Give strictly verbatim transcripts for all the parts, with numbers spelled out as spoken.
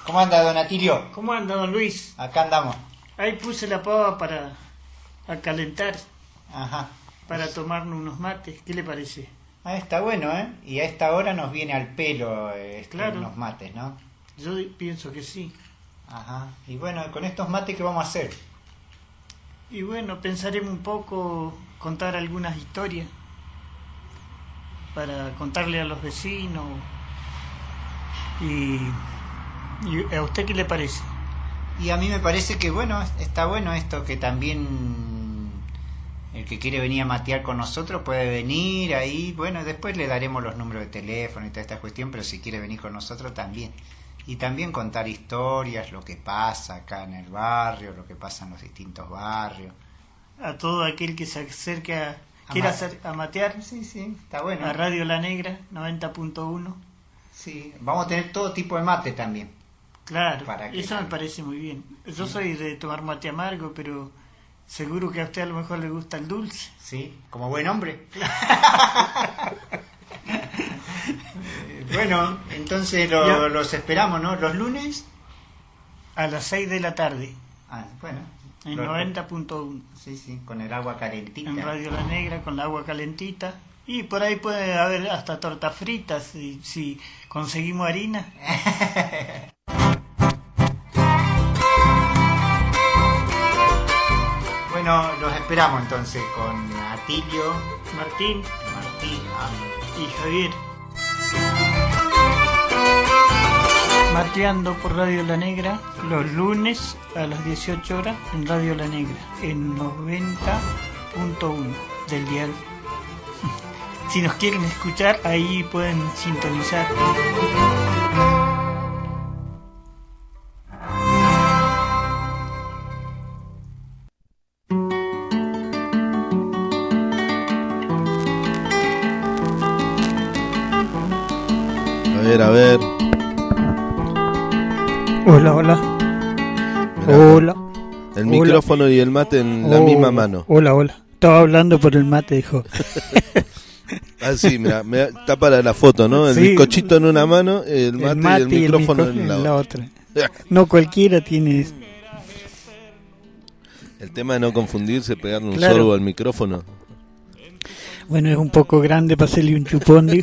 ¿Cómo anda, don Atilio? ¿Cómo anda, don Luis? Acá andamos. Ahí puse la pava para a calentar, Ajá. para tomarnos unos mates. ¿Qué le parece? Ah, está bueno, ¿eh? Y a esta hora nos viene al pelo eh, este, Claro. unos mates, ¿no? Yo pienso que sí. Ajá. Y bueno, con estos mates, ¿qué vamos a hacer? Y bueno, pensaremos un poco, contar algunas historias para contarle a los vecinos. Y, y ¿a usted qué le parece? Y a mí me parece que, bueno, está bueno esto, que también el que quiere venir a matear con nosotros puede venir ahí. Bueno, después le daremos los números de teléfono y toda esta cuestión, pero si quiere venir con nosotros también. Y también contar historias, lo que pasa acá en el barrio, lo que pasa en los distintos barrios. A todo aquel que se acerque a, quiera hacer, a matear. Sí, sí, está bueno. A Radio La Negra, noventa punto uno. Sí, vamos a tener todo tipo de mate también. Claro, Para que eso me parece muy bien. Yo soy de tomar mate amargo, pero seguro que a usted a lo mejor le gusta el dulce. Sí, como buen hombre. Bueno, entonces lo, los esperamos, ¿no? ¿Los lunes? A las seis de la tarde. Ah, bueno. En Los, noventa punto uno. Sí, sí, con el agua calentita. En Radio La Negra, con la agua calentita. Y por ahí puede haber hasta tortas fritas, si, si conseguimos harina. Bueno, los esperamos entonces con Atilio, Martín, Martín ah, y Javier. Mateando por Radio La Negra los lunes a las dieciocho horas en Radio La Negra, en noventa punto uno del dial. Si nos quieren escuchar, ahí pueden sintonizar. A ver, a ver. Hola, hola. Mirá, hola. El Hola. micrófono y el mate en Oh, la misma mano. Hola, hola. Estaba hablando por el mate, dijo. Ah, sí, mira, me- está para la foto, ¿no? El Sí. bizcochito en una mano, el mate, El mate y el micrófono micro- en la la otra. otra. No cualquiera tiene eso. El tema de no confundirse, pegarle un Claro. sorbo al micrófono. Bueno, es un poco grande para hacerle un chupón, digo.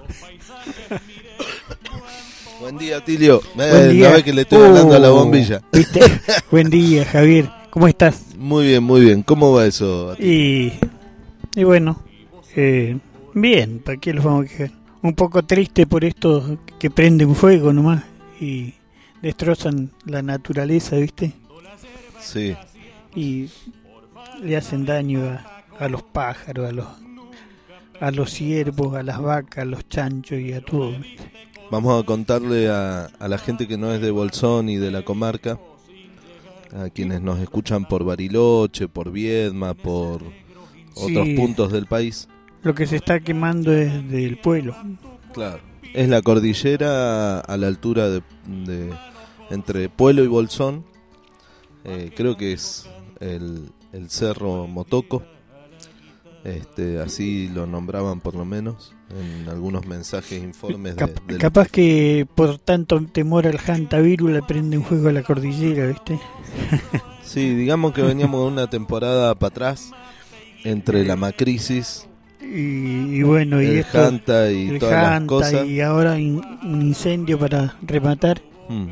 Buen día, Tilio. Eh, Buen día. ¿no ves que le estoy hablando a la Oh, bombilla? ¿viste? Buen día, Javier. ¿Cómo estás? Muy bien, muy bien. ¿Cómo va eso? Y, y bueno, eh, bien, ¿para qué los vamos a quejar? Un poco triste por esto que prenden fuego nomás y destrozan la naturaleza, ¿viste? Sí. Y le hacen daño a, a los pájaros, a los a los ciervos, a las vacas, a los chanchos y a todo. Vamos a contarle a, a la gente que no es de Bolsón y de la comarca, a quienes nos escuchan por Bariloche, por Viedma, por otros Sí. puntos del país. Lo que se está quemando es del pueblo. Claro. Es la cordillera a la altura de, de entre Puelo y Bolsón. Eh, creo que es el, el Cerro Motoco. Este, así lo nombraban por lo menos en algunos mensajes, informes de, Cap- del- Capaz que por tanto temor al hantavirus le prende un juego a la cordillera, ¿viste? Sí, digamos que veníamos de una temporada para atrás entre la macrisis, Y, y bueno, y el esto, Hanta y el todas las Hanta cosas. y ahora in- un incendio para rematar. Mm.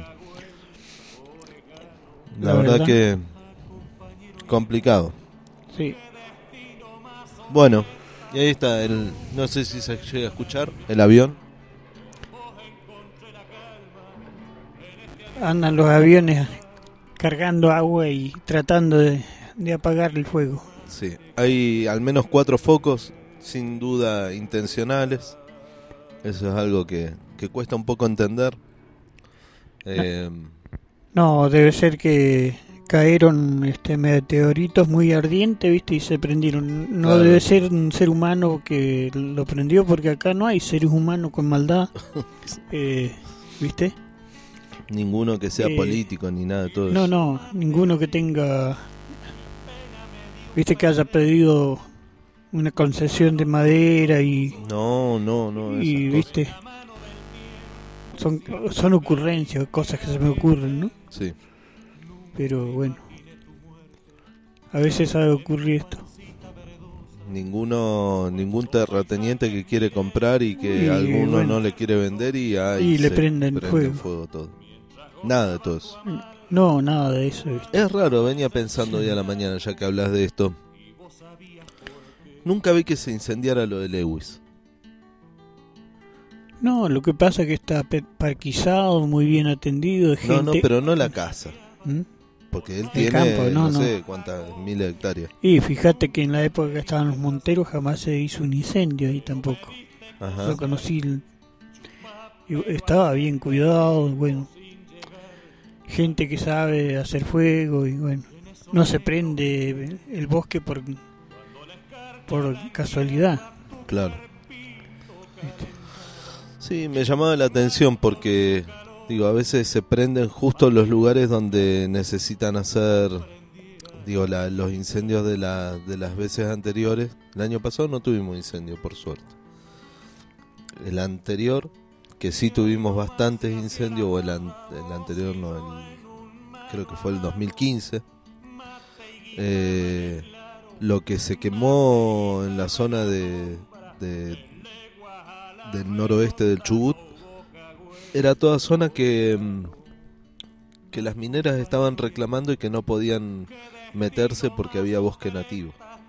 La, La verdad, verdad. que complicado. Sí. Bueno, y ahí está el, no sé si se llega a escuchar el avión. Andan los aviones cargando agua y tratando de, de apagar el fuego. Sí, hay al menos cuatro focos, sin duda intencionales. Eso es algo que, que cuesta un poco entender. Eh, No, debe ser que cayeron este meteoritos muy ardientes, ¿viste? Y se prendieron. No Claro. debe ser un ser humano que lo prendió, porque acá no hay seres humanos con maldad, eh, ¿viste? ninguno que sea Eh, político ni nada de todo No, eso. no, ninguno que tenga, ¿viste? Que haya pedido una concesión de madera y, No, no, no. y esas ¿viste? son, son ocurrencias, cosas que se me ocurren, ¿no? Sí. Pero bueno, a veces sabe ocurrir esto. Ninguno, ningún terrateniente que quiere comprar y que Y, alguno bueno. no le quiere vender y, ahí Y le se prenden prende fuego. todo. Nada de todo eso. No, nada de eso, ¿viste? Es raro, venía pensando hoy a la mañana, ya que hablas de esto. Nunca vi que se incendiara lo de Lewis. No, lo que pasa es que está pe- parquizado, muy bien atendido de gente. No, no, pero no la casa. ¿Mm? Porque él El tiene, campo, no, no, no. sé cuántas miles de hectáreas. Y fíjate que en la época que estaban los monteros jamás se hizo un incendio ahí tampoco. Ajá. Yo conocí, el- y estaba bien cuidado, bueno, gente que sabe hacer fuego y bueno, no se prende el bosque por por casualidad. Claro. Sí, me llamaba la atención porque, digo, a veces se prenden justo los lugares donde necesitan hacer, digo, la, los incendios de, la, de las veces anteriores. El año pasado no tuvimos incendio, por suerte. El anterior, que sí tuvimos bastantes incendios, o el, an, el anterior no, el, creo que fue el dos mil quince. Eh, lo que se quemó en la zona de, de del noroeste del Chubut era toda zona que que las mineras estaban reclamando y que no podían meterse porque había bosque nativo,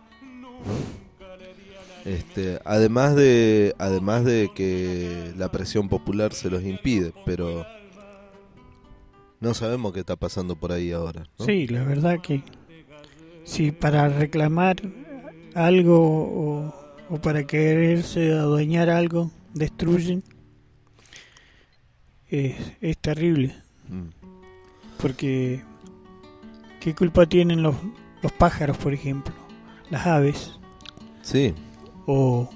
¿no? Este, además de además de que la presión popular se los impide, pero no sabemos qué está pasando por ahí ahora, ¿no? Sí, la verdad que si para reclamar algo o, o para quererse adueñar algo destruyen, es, es terrible. Mm. Porque ¿qué culpa tienen los, los pájaros, por ejemplo? Las aves. Sí. O,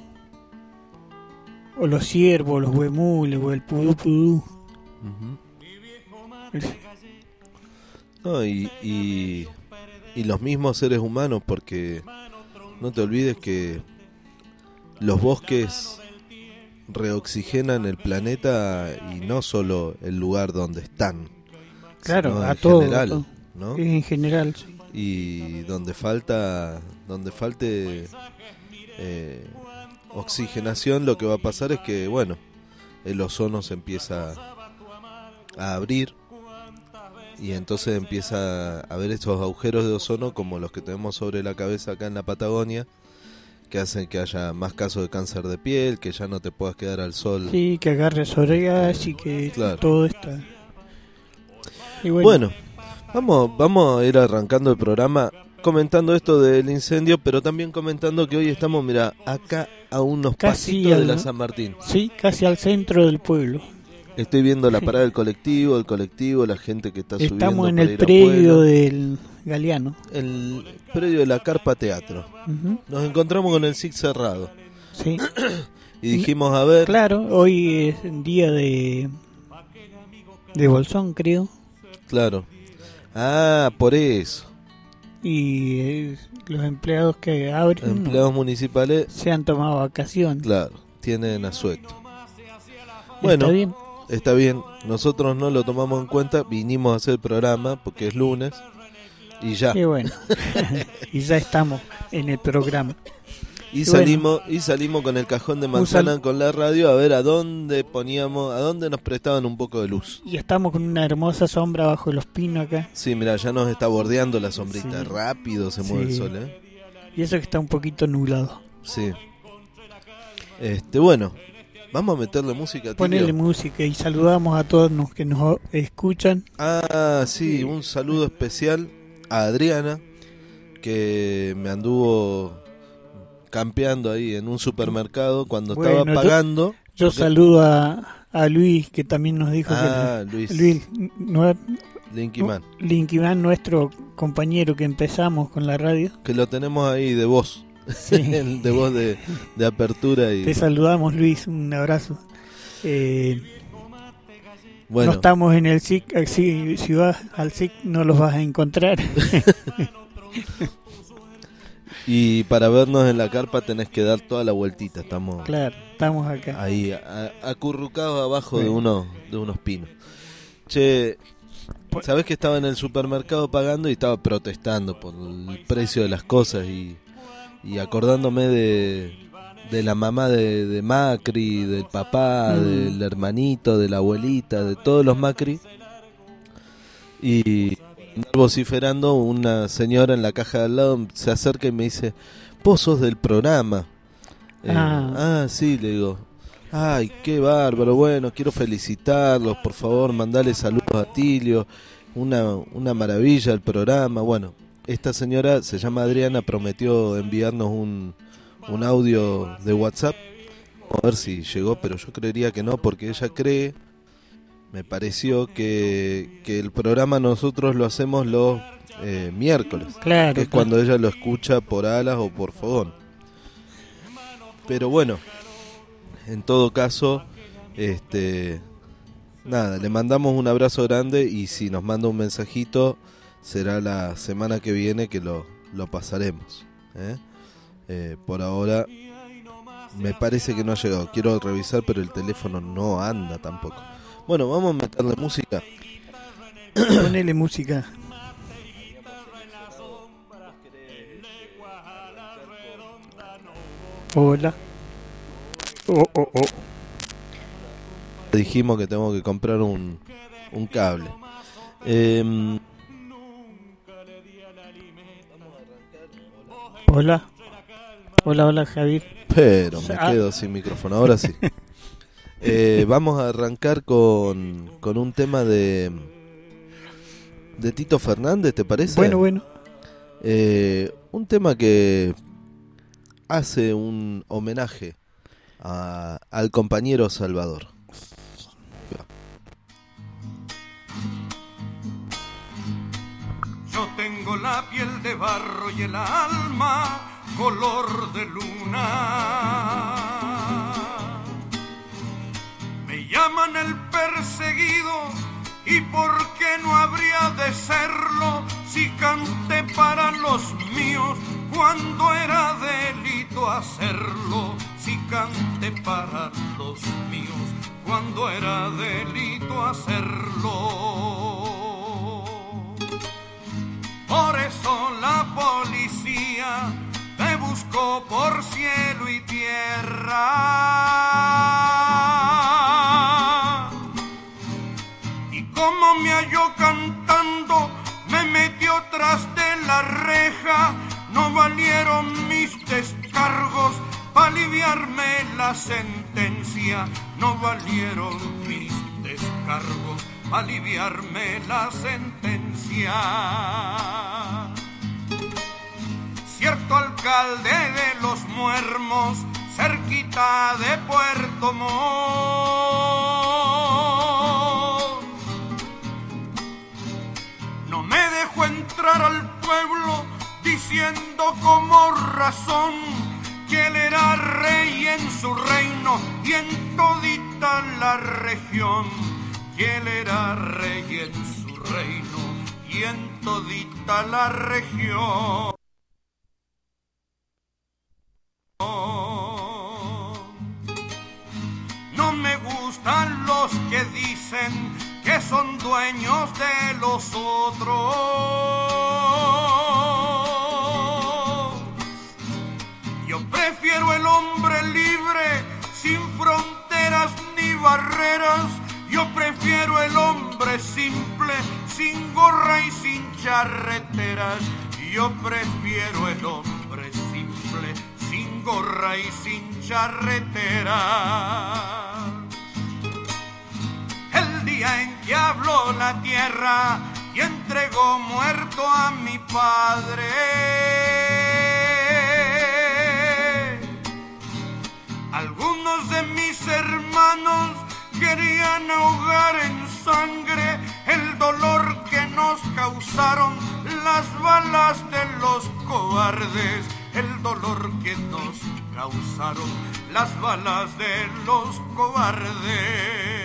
o los ciervos, los huemules, o el pudú pudú. Uh-huh. El- No, y, y, y los mismos seres humanos, porque no te olvides que los bosques reoxigenan el planeta y no solo el lugar donde están, Claro, sino a en todo, general, a todo. ¿no? En general, sí. Y donde falta, donde falte eh, oxigenación, lo que va a pasar es que, bueno, el ozono se empieza a abrir y entonces empieza a haber estos agujeros de ozono como los que tenemos sobre la cabeza acá en la Patagonia, que hacen que haya más casos de cáncer de piel, que ya no te puedas quedar al sol. Sí, que agarre psoriasis y que Claro. todo está. Y bueno, Bueno, vamos, vamos a ir arrancando el programa comentando esto del incendio, pero también comentando que hoy estamos, mira, acá a unos Casi pasitos de al- la San Martín. sí, casi al centro del pueblo. Estoy viendo la parada del colectivo, el colectivo, la gente que está subiendo Estamos en para el ir a predio Pueblo. del Galeano. El predio de la Carpa Teatro. Ujú, Nos encontramos con el S I C cerrado sí, y dijimos, a ver, claro, hoy es el día de de Bolsón, creo, claro. Ah, por eso. y eh, los empleados que abren ¿no? Empleados municipales, se han tomado vacaciones. claro, tienen asueto. Bueno, Está bien. está bien, nosotros no lo tomamos en cuenta, vinimos a hacer el programa porque es lunes y ya. Y bueno, y ya estamos en el programa. Y y salimos y salimos con el cajón de manzana sal- con la radio a ver a dónde poníamos, a dónde nos prestaban un poco de luz. Y estamos con una hermosa sombra bajo los pinos acá. Sí, mira, ya nos está bordeando la sombrita, Sí. rápido se mueve Sí. el sol, ¿eh? Y eso que está un poquito nublado. Sí. Este, bueno, vamos a meterle música, Tilio. Ponele música y saludamos a todos los que nos escuchan. Ah, sí, un saludo especial a Adriana, que me anduvo campeando ahí en un supermercado cuando Bueno, estaba yo- pagando. Yo Porque- saludo a, a Luis, que también nos dijo Ah, que Luis, Luis, nue- Linky Man, Linky Man, nuestro compañero que empezamos con la radio. que lo tenemos ahí de voz, Sí. el de voz de, de apertura y Te saludamos, Luis, un abrazo. Eh, bueno, No estamos en el S I C, así, si vas al S I C no los vas a encontrar. Y para vernos en la carpa tenés que dar toda la vueltita. Estamos Claro, estamos acá. ahí a- acurrucados abajo Sí. de unos de unos pinos. Che, ¿sabés que estaba en el supermercado pagando y estaba protestando por el precio de las cosas y, y acordándome de, de la mamá de, de Macri, del papá, Mm. del hermanito, de la abuelita, de todos los Macri? Y vociferando, una señora en la caja de al lado se acerca y me dice: vos sos del programa. Eh, Ah. ah, sí, le digo. Ay, qué bárbaro, bueno, quiero felicitarlos, por favor, mandale saludos a Tilio, una, una maravilla el programa. Bueno, esta señora se llama Adriana, prometió enviarnos un, un audio de WhatsApp, a ver si llegó, pero yo creería que no, porque ella cree, me pareció que, que el programa nosotros lo hacemos los eh, miércoles, Claro, que es claro. cuando ella lo escucha por Alas o por Fogón. Pero bueno, en todo caso, este, nada, le mandamos un abrazo grande y si nos manda un mensajito será la semana que viene que lo, lo pasaremos. ¿eh? Eh, por ahora me parece que no ha llegado. Quiero revisar, pero el teléfono no anda tampoco. Bueno, vamos a meterle música. Ponele música. Hola. Oh, oh, oh. Dijimos que tengo que comprar un, un cable. Eh, Hola. Hola, hola, Javier. pero me Ah. quedo sin micrófono. Ahora sí. Eh, vamos a arrancar con, con un tema de de Tito Fernández, ¿te parece? Bueno, bueno. Eh, un tema que hace un homenaje a, al compañero Salvador. Yo tengo la piel de barro y el alma color de luna. Me llaman el perseguido, ¿y por qué no habría de serlo si canté para los míos cuando era delito hacerlo? Si canté para los míos cuando era delito hacerlo. Por eso la policía te buscó por cielo y tierra. Y como me halló cantando, me metió tras de la reja. No valieron mis descargos para aliviarme la sentencia. No valieron mis descargos para aliviarme la sentencia. Cierto alcalde de Los Muermos, cerquita de Puerto Montt, no me dejó entrar al pueblo diciendo como razón que él era rey en su reino y en todita la región. Que él era rey en su reino y en todita la región. No me gustan los que dicen que son dueños de los otros. Yo prefiero el hombre libre, sin fronteras ni barreras. Yo prefiero el hombre simple, sin gorra y sin charreteras. Yo prefiero el hombre simple, sin gorra y sin charreteras. El día en que habló la tierra y entregó muerto a mi padre, algunos de mis hermanos querían ahogar en sangre el dolor que nos causaron las balas de los cobardes, el dolor que nos causaron las balas de los cobardes.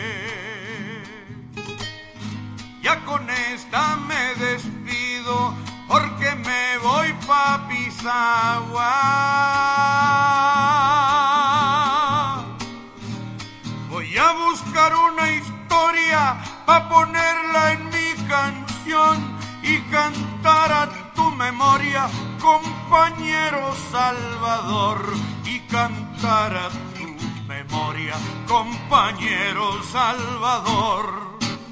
Ya con esta me despido porque me voy pa' pisar agua. Voy a buscar una historia pa' ponerla en mi canción y cantar a tu memoria, compañero Salvador, y cantar a tu memoria, compañero Salvador.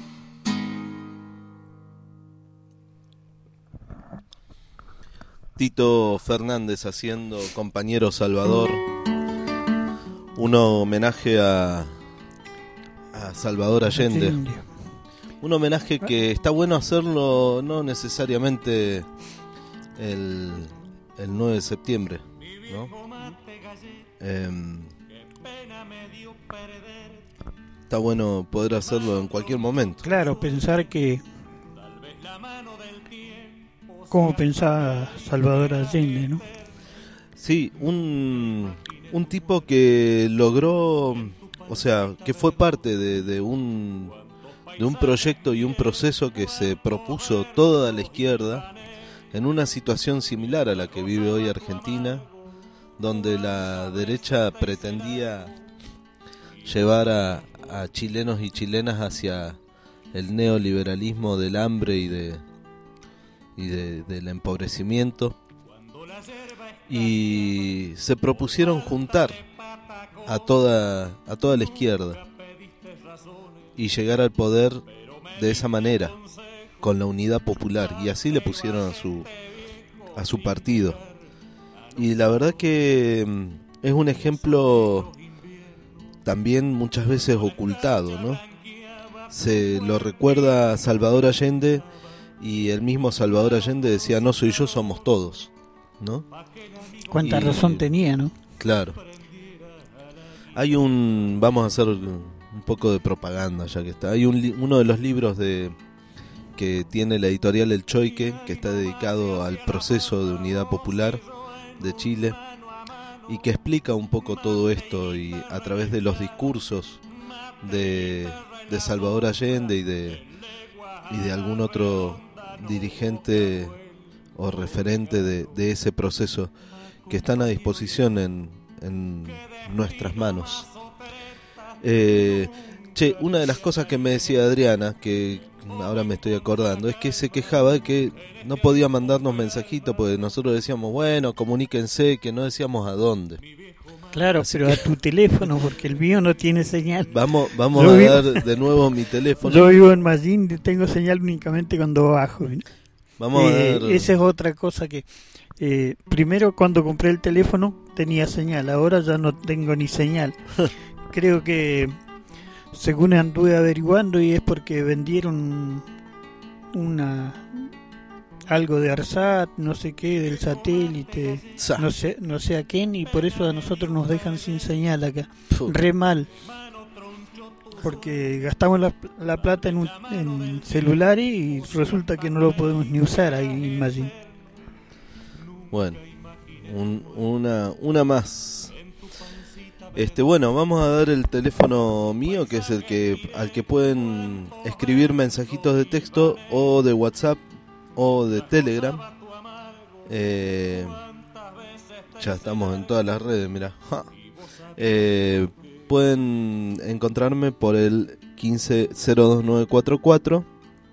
Tito Fernández haciendo Compañero Salvador, un homenaje a, a Salvador Allende. Un homenaje que está bueno hacerlo no necesariamente el, el nueve de septiembre, ¿no? Eh, está bueno poder hacerlo en cualquier momento. Claro, pensar que como pensaba Salvador Allende, ¿no? Sí, un, un tipo que logró, o sea, que fue parte de, de un de un proyecto y un proceso que se propuso toda la izquierda en una situación similar a la que vive hoy Argentina, donde la derecha pretendía llevar a, a chilenos y chilenas hacia el neoliberalismo del hambre y de y de, del empobrecimiento, y se propusieron juntar a toda a toda la izquierda y llegar al poder de esa manera, con la unidad popular, y así le pusieron a su a su partido. Y la verdad que es un ejemplo también muchas veces ocultado, ¿no? Se lo recuerda a Salvador Allende, y el mismo Salvador Allende decía: no soy yo, somos todos, ¿no? Cuánta y, razón tenía, ¿no? Claro. Hay un... Vamos a hacer un poco de propaganda, ya que está. Hay un, uno de los libros de que tiene la editorial El Choique, que está dedicado al proceso de unidad popular de Chile, y que explica un poco todo esto, y a través de los discursos de, de Salvador Allende y de, y de algún otro dirigente o referente de, de ese proceso, que están a disposición en, en nuestras manos. Eh, che, una de las cosas que me decía Adriana, que ahora me estoy acordando, es que se quejaba de que no podía mandarnos mensajitos, porque nosotros decíamos, bueno, comuníquense, que no decíamos a dónde. Claro, Así pero que... a tu teléfono, porque el mío no tiene señal. Vamos vamos yo a vivo... dar de nuevo mi teléfono. Yo vivo en Mallín y tengo señal únicamente cuando bajo. ¿no? Vamos eh, a dar... Esa es otra cosa que... Eh, primero, cuando compré el teléfono tenía señal, ahora ya no tengo ni señal. Creo que, según anduve averiguando, y es porque vendieron una... algo de ARSAT, no sé qué, del satélite, Sa. no sé no sé a quién, y por eso a nosotros nos dejan sin señal acá. Puh. Re mal, porque gastamos la, la plata en, un, en celulares y resulta que no lo podemos ni usar ahí, imagín. Bueno, un, una una más. Este, bueno, vamos a dar el teléfono mío, que es el que al que pueden escribir mensajitos de texto o de WhatsApp o de Telegram. Eh, ya estamos en todas las redes, mirá. Eh, pueden encontrarme por el quince cero dos nueve cuatro cuatro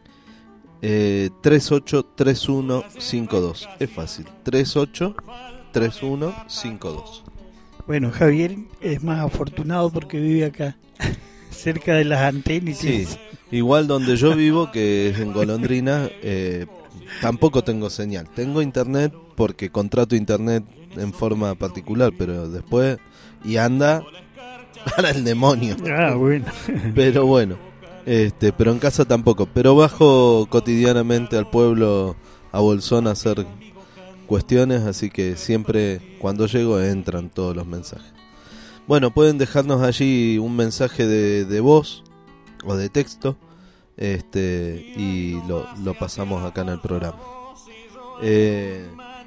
eh, tres ocho tres uno cinco dos. Es fácil, tres ocho tres uno cinco dos. Bueno, Javier es más afortunado porque vive acá, cerca de las antenas. Sí, igual donde yo vivo, que es en Golondrina, eh, tampoco tengo señal. Tengo internet porque contrato internet en forma particular, pero después... Y anda para el demonio. Ah, bueno. Pero bueno, este, pero en casa tampoco. Pero bajo cotidianamente al pueblo, a Bolsón, a hacer cuestiones, así que siempre cuando llego entran todos los mensajes. Bueno, pueden dejarnos allí un mensaje de, de voz o de texto. Este y lo, lo pasamos acá en el programa. Eh,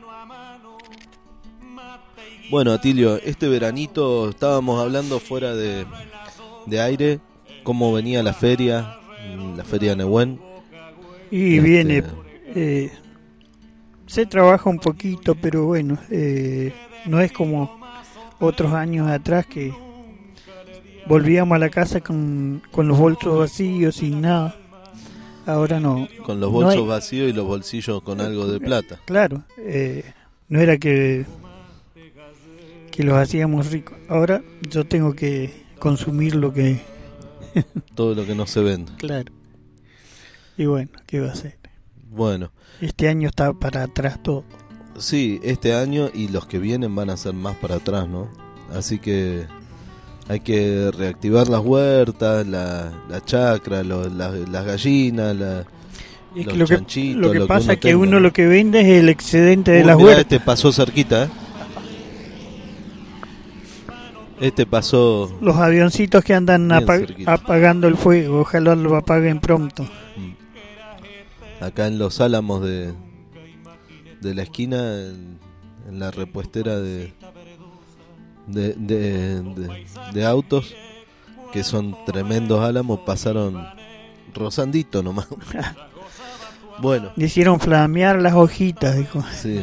bueno, Atilio, este veranito estábamos hablando fuera de, de aire cómo venía la feria, la feria de Nehuen. Y este... viene, eh, Se trabaja un poquito, pero bueno, eh, no es como otros años atrás que volvíamos a la casa con, con los bolsos vacíos, sin nada. Ahora no. Con los bolsos no hay, vacíos y los bolsillos con algo de plata. Claro, eh, no era que, que los hacíamos ricos. Ahora yo tengo que consumir lo que... Todo lo que no se vende. Claro. Y bueno, ¿qué va a hacer? Bueno. Este año está para atrás todo. Sí, este año y los que vienen van a ser más para atrás, ¿no? Así que hay que reactivar las huertas, la, la chacra, lo, la, las gallinas, la, es los que lo que, chanchitos. Lo que lo pasa es que, que uno, uno uno lo que vende es el excedente de Uy, las mirá, huertas. Este pasó cerquita, ¿eh? Este pasó... Los avioncitos que andan apa- cerquita. apagando el fuego, ojalá lo apaguen pronto. Acá en los álamos de, de la esquina, en, en la repuestera de de, de, de de autos, que son tremendos álamos, pasaron rozandito nomás. Bueno. Hicieron flamear las hojitas, dijo. Sí.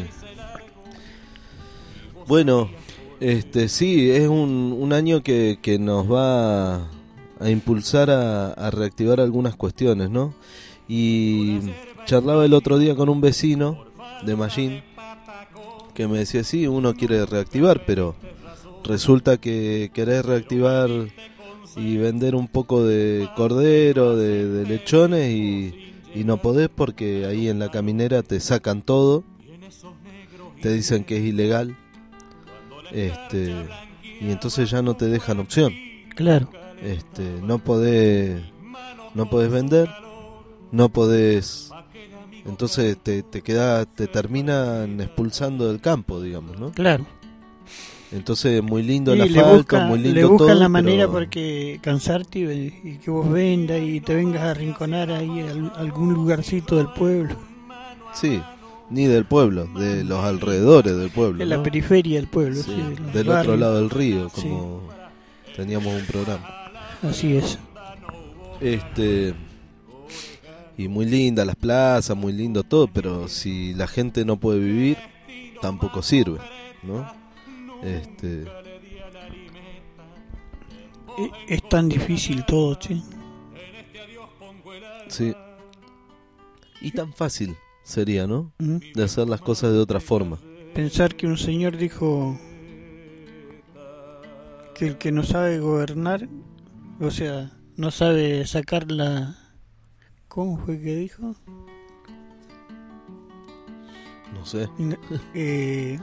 Bueno, este sí, es un, un año que, que nos va a, a impulsar a, a reactivar algunas cuestiones, ¿no? Y charlaba el otro día con un vecino de Mallín que me decía, sí, uno quiere reactivar, pero resulta que querés reactivar y vender un poco de cordero, de, de lechones y, y no podés porque ahí en la caminera te sacan todo, te dicen que es ilegal, este y entonces ya no te dejan opción. Claro. Este, no podés, no podés vender, no podés, entonces te, te queda, te terminan expulsando del campo, digamos, ¿no? Claro. Entonces muy lindo Y el le asfalto, busca, muy lindo le buscan todo, la manera pero... para que cansarte y, y que vos vendas y te vengas a arrinconar ahí a algún lugarcito del pueblo. Sí, ni del pueblo, de los alrededores del pueblo, En ¿no? la periferia del pueblo, Sí, sí, de los del barrios. otro lado del río, como sí. Teníamos un programa. Así es. Este... Y muy linda las plazas, muy lindo todo, pero si la gente no puede vivir, tampoco sirve, ¿no? Este... Es tan difícil todo, che. Sí. Y tan fácil sería, ¿no? ¿Mm? De hacer las cosas de otra forma. Pensar que un señor dijo que el que no sabe gobernar, o sea, no sabe sacar la... ¿Cómo fue que dijo? No sé. Eh,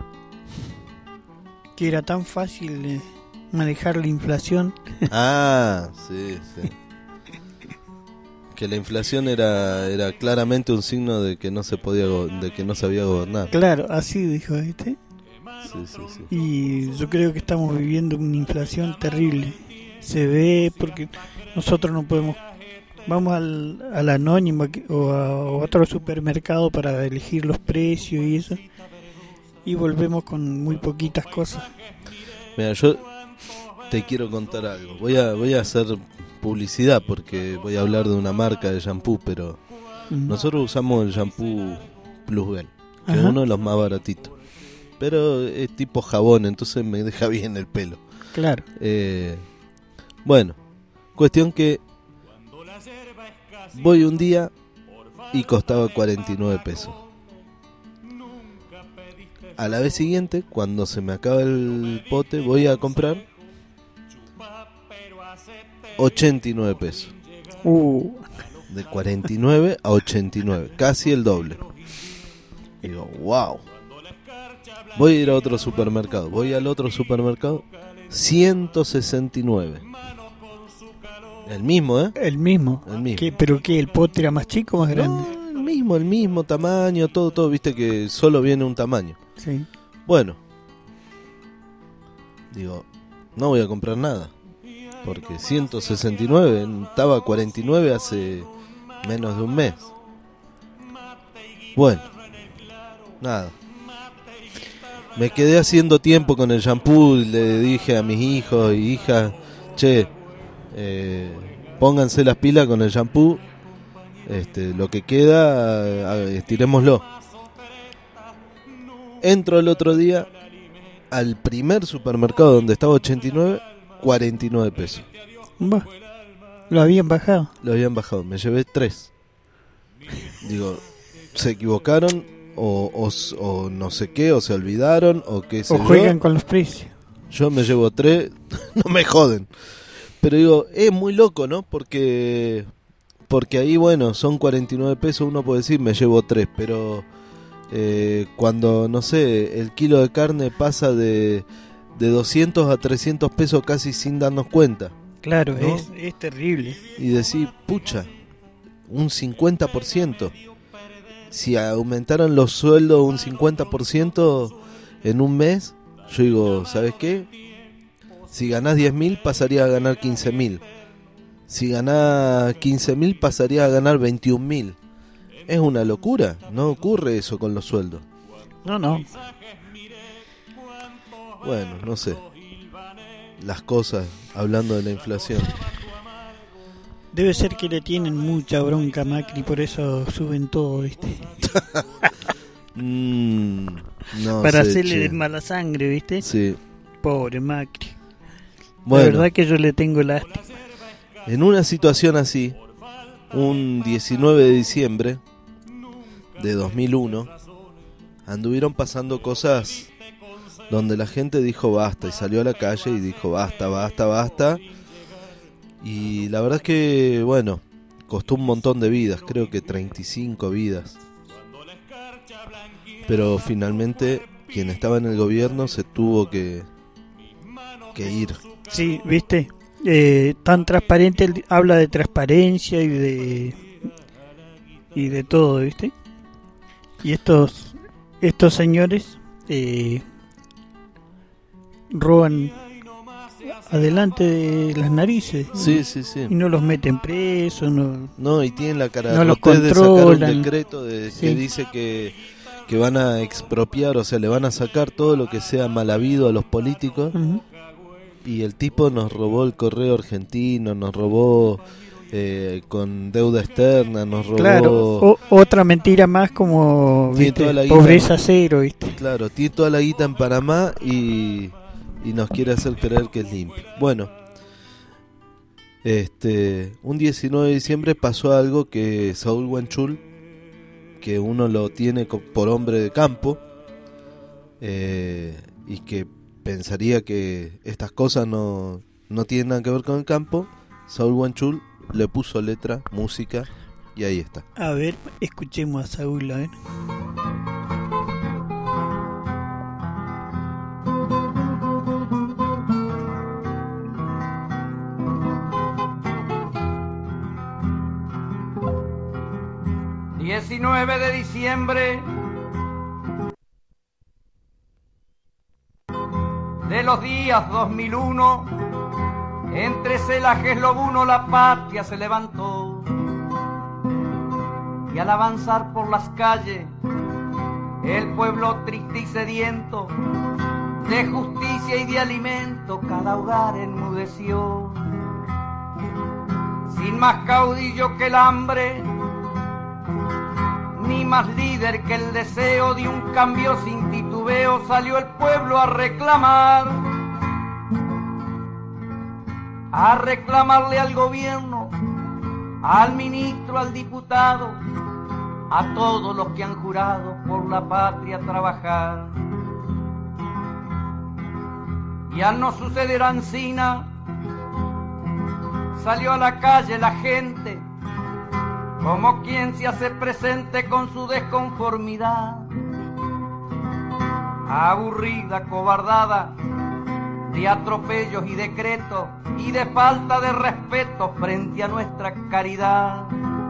que era tan fácil eh, manejar la inflación. Ah, sí, sí. Que la inflación era era claramente un signo de que no se podía go- de que no sabía gobernar. Claro, así dijo, ¿viste? Sí, sí, sí. Y yo creo que estamos viviendo una inflación terrible. Se ve porque nosotros no podemos... Vamos al, al anónimo o a otro supermercado para elegir los precios y eso. Y volvemos con muy poquitas cosas. Mira, yo te quiero contar algo. Voy a voy a hacer publicidad porque voy a hablar de una marca de shampoo, pero Mm. nosotros usamos el shampoo Plusgel, que Ajá. es uno de los más baratitos. Pero es tipo jabón, entonces me deja bien el pelo. Claro. Eh, bueno, cuestión que voy un día y costaba cuarenta y nueve pesos. A la vez siguiente, cuando se me acaba el pote, voy a comprar ochenta y nueve pesos. Uh, De cuarenta y nueve a ochenta y nueve, casi el doble. Digo, wow. Voy a ir a otro supermercado. Voy al otro supermercado, ciento sesenta y nueve. El mismo, ¿eh? el mismo. El mismo. ¿Qué, ¿Pero qué? ¿El pote era más chico o más grande? No, el mismo, el mismo tamaño, todo, todo. Viste que solo viene un tamaño. Sí. Bueno, digo, no voy a comprar nada. Porque ciento sesenta y nueve, estaba a cuarenta y nueve hace menos de un mes. Bueno, nada. Me quedé haciendo tiempo con el shampoo y le dije a mis hijos y hijas, che, eh, pónganse las pilas con el shampoo, este, lo que queda, eh, estirémoslo. Entro el otro día al primer supermercado donde estaba ochenta y nueve, cuarenta y nueve pesos. Bah, lo habían bajado. Lo habían bajado, me llevé tres. Digo, se equivocaron o, o, o no sé qué, o se olvidaron, o qué sé O yo. juegan con los precios. Yo me llevo tres, no me joden. Pero digo, es muy loco, ¿no? Porque porque ahí, bueno, son cuarenta y nueve pesos, uno puede decir, me llevo tres, pero eh, cuando, no sé, el kilo de carne pasa de, de doscientos a trescientos pesos casi sin darnos cuenta. Claro, ¿no? es, es terrible. Y decir, pucha, un cincuenta por ciento. Si aumentaran los sueldos un cincuenta por ciento en un mes, yo digo, ¿sabes qué? Si ganás diez mil, pasaría a ganar quince mil. Si ganás quince mil, pasaría a ganar veintiún mil. Es una locura, no ocurre eso con los sueldos. No, no. Bueno, no sé. Las cosas, hablando de la inflación. Debe ser que le tienen mucha bronca a Macri, por eso suben todo, ¿viste? mm, no Para sé, hacerle che. de mala sangre, ¿viste? Sí. Pobre Macri. Bueno, La verdad que yo le tengo lástima. en una situación así, un diecinueve de diciembre de dos mil uno, anduvieron pasando cosas donde la gente dijo basta y salió a la calle y dijo basta, basta, basta. Y la verdad es que, bueno, costó un montón de vidas, creo que treinta y cinco vidas. Pero finalmente quien estaba en el gobierno se tuvo que, que ir. Sí, ¿viste? Eh, tan transparente, él habla de transparencia y de y de todo, ¿viste? Y estos estos señores eh, roban adelante de las narices. Sí, sí, sí. Y no los meten presos, no. No, y tienen la cara No los de sacar un controlan. decreto de, Sí. que dice que, que van a expropiar, o sea, le van a sacar todo lo que sea mal habido a los políticos. Ujú. Y el tipo nos robó el correo argentino, nos robó eh, con deuda externa, nos robó... Claro, o- otra mentira más como, Tiene ¿viste? toda la guita. Pobreza cero, ¿viste? Claro, tiene toda la guita en Panamá y, y nos quiere hacer creer que es limpio. Bueno, este, un diecinueve de diciembre pasó algo que Saúl Huanchul, que uno lo tiene co- por hombre de campo, eh, y que pensaría que estas cosas no, no tienen nada que ver con el campo, Saúl Huanchul le puso letra, música, y ahí está. A ver, escuchemos a Saúl, a ver. diecinueve de diciembre de los días dos mil uno, entre celajes lobuno la patria se levantó, y al avanzar por las calles el pueblo triste y sediento de justicia y de alimento cada hogar enmudeció. Sin más caudillo que el hambre, ni más líder que el deseo de un cambio sin titubeo, salió el pueblo a reclamar, a reclamarle al gobierno, al ministro, al diputado, a todos los que han jurado por la patria trabajar. Y al no suceder ansina, salió a la calle la gente, como quien se hace presente con su desconformidad, aburrida, cobardada, de atropellos y decretos y de falta de respeto frente a nuestra caridad.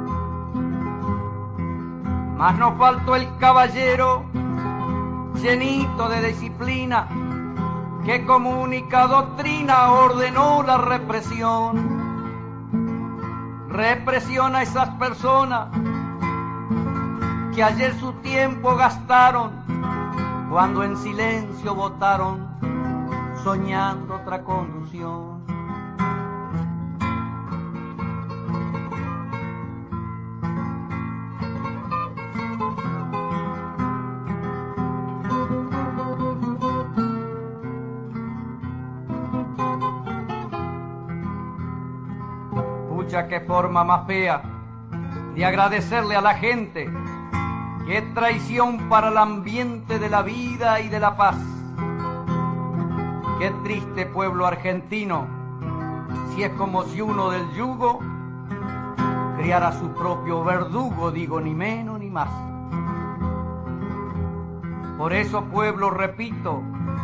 Mas no faltó el caballero, llenito de disciplina, que como única doctrina ordenó la represión. Represión a esas personas que ayer su tiempo gastaron cuando en silencio votaron soñando otra conducción. pucha, qué forma más fea de agradecerle a la gente. Qué traición para el ambiente de la vida y de la paz. Qué triste pueblo argentino, si es como si uno del yugo criara su propio verdugo, digo, ni menos ni más. Por eso, pueblo, repito,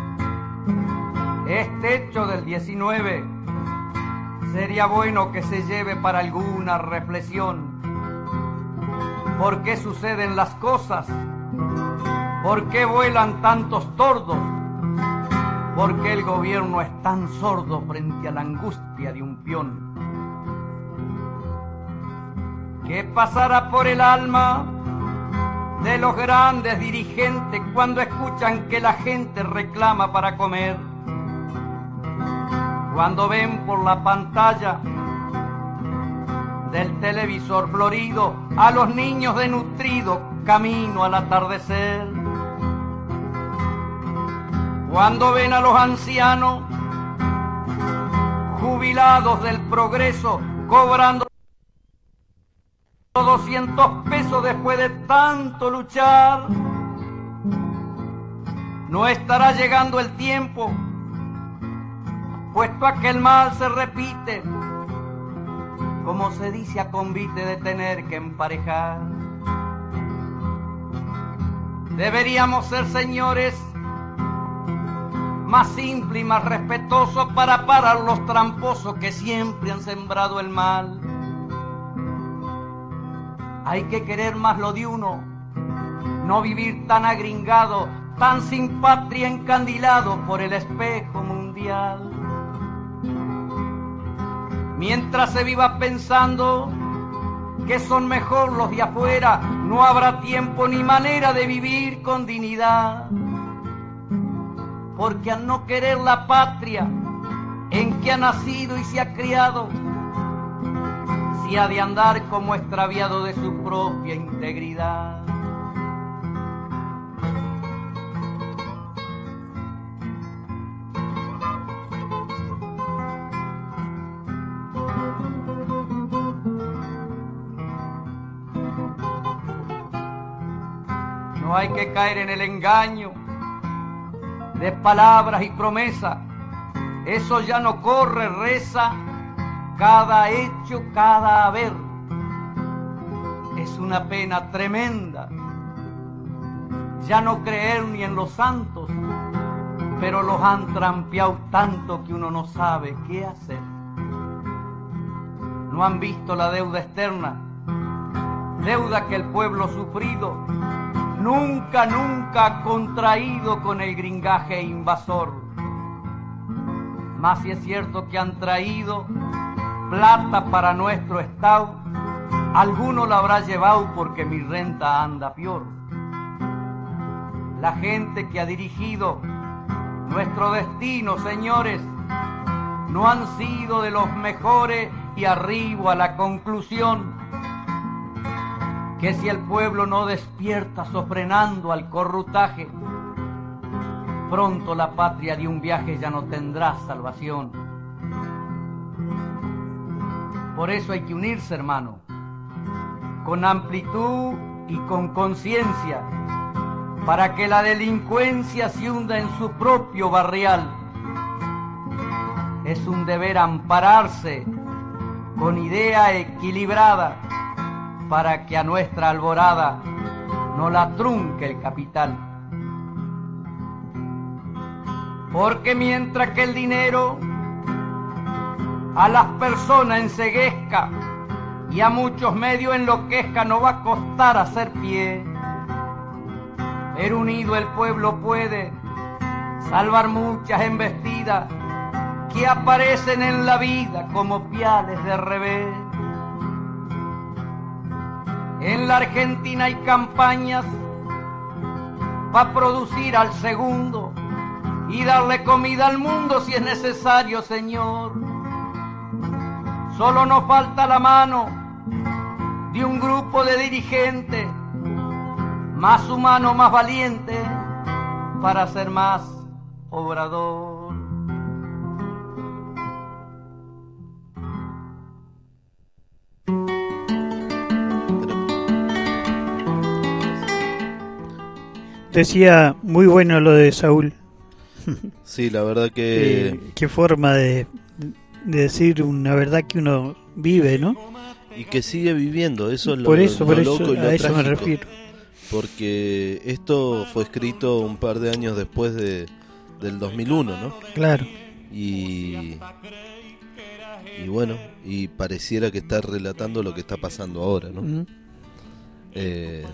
este hecho del diecinueve sería bueno que se lleve para alguna reflexión. ¿Por qué suceden las cosas? ¿Por qué vuelan tantos tordos? ¿Por qué el gobierno es tan sordo frente a la angustia de un peón? ¿Qué pasará por el alma de los grandes dirigentes cuando escuchan que la gente reclama para comer? Cuando ven por la pantalla del televisor florido a los niños desnutridos camino al atardecer. Cuando ven a los ancianos jubilados del progreso cobrando doscientos pesos después de tanto luchar. No estará llegando el tiempo, puesto a que el mal se repite, como se dice a convite de tener que emparejar. Deberíamos ser, señores, más simples y más respetuosos para parar los tramposos que siempre han sembrado el mal. Hay que querer más lo de uno, no vivir tan agringado, tan sin patria, encandilado por el espejo mundial. Mientras se viva pensando que son mejor los de afuera, no habrá tiempo ni manera de vivir con dignidad. Porque al no querer la patria en que ha nacido y se ha criado, se ha de andar como extraviado de su propia integridad. No hay que caer en el engaño de palabras y promesas. Eso ya no corre, reza cada hecho, cada haber. Es una pena tremenda ya no creer ni en los santos, pero los han trampeado tanto que uno no sabe qué hacer. No han visto la deuda externa, deuda que el pueblo sufrido nunca, nunca ha contraído con el gringaje invasor. Más si es cierto que han traído plata para nuestro estado, alguno la habrá llevado porque mi renta anda peor. La gente que ha dirigido nuestro destino, señores, no han sido de los mejores, y arribo a la conclusión que si el pueblo no despierta sofrenando al corrutaje, pronto la patria de un viaje ya no tendrá salvación. Por eso hay que unirse, hermano, con amplitud y con conciencia, para que la delincuencia se hunda en su propio barrial. Es un deber ampararse con idea equilibrada para que a nuestra alborada no la trunque el capital. Porque mientras que el dinero a las personas enceguezca y a muchos medios enloquezca, no va a costar hacer pie. Pero unido el pueblo puede salvar muchas embestidas que aparecen en la vida como piales de revés. En la Argentina hay campañas para producir al segundo y darle comida al mundo si es necesario, señor. Solo nos falta la mano de un grupo de dirigentes más humano, más valiente, para ser más obrador. Decía, muy bueno lo de Saúl. Sí, la verdad que... Eh, qué forma de, de decir una verdad que uno vive, ¿no? Y que sigue viviendo, eso es lo, por eso, lo por loco eso, y lo a eso trágico. me refiero. Porque esto fue escrito un par de años después de, del dos mil uno, ¿no? Claro. Y, y bueno, y pareciera que está relatando lo que está pasando ahora, ¿no? Mm. Eh,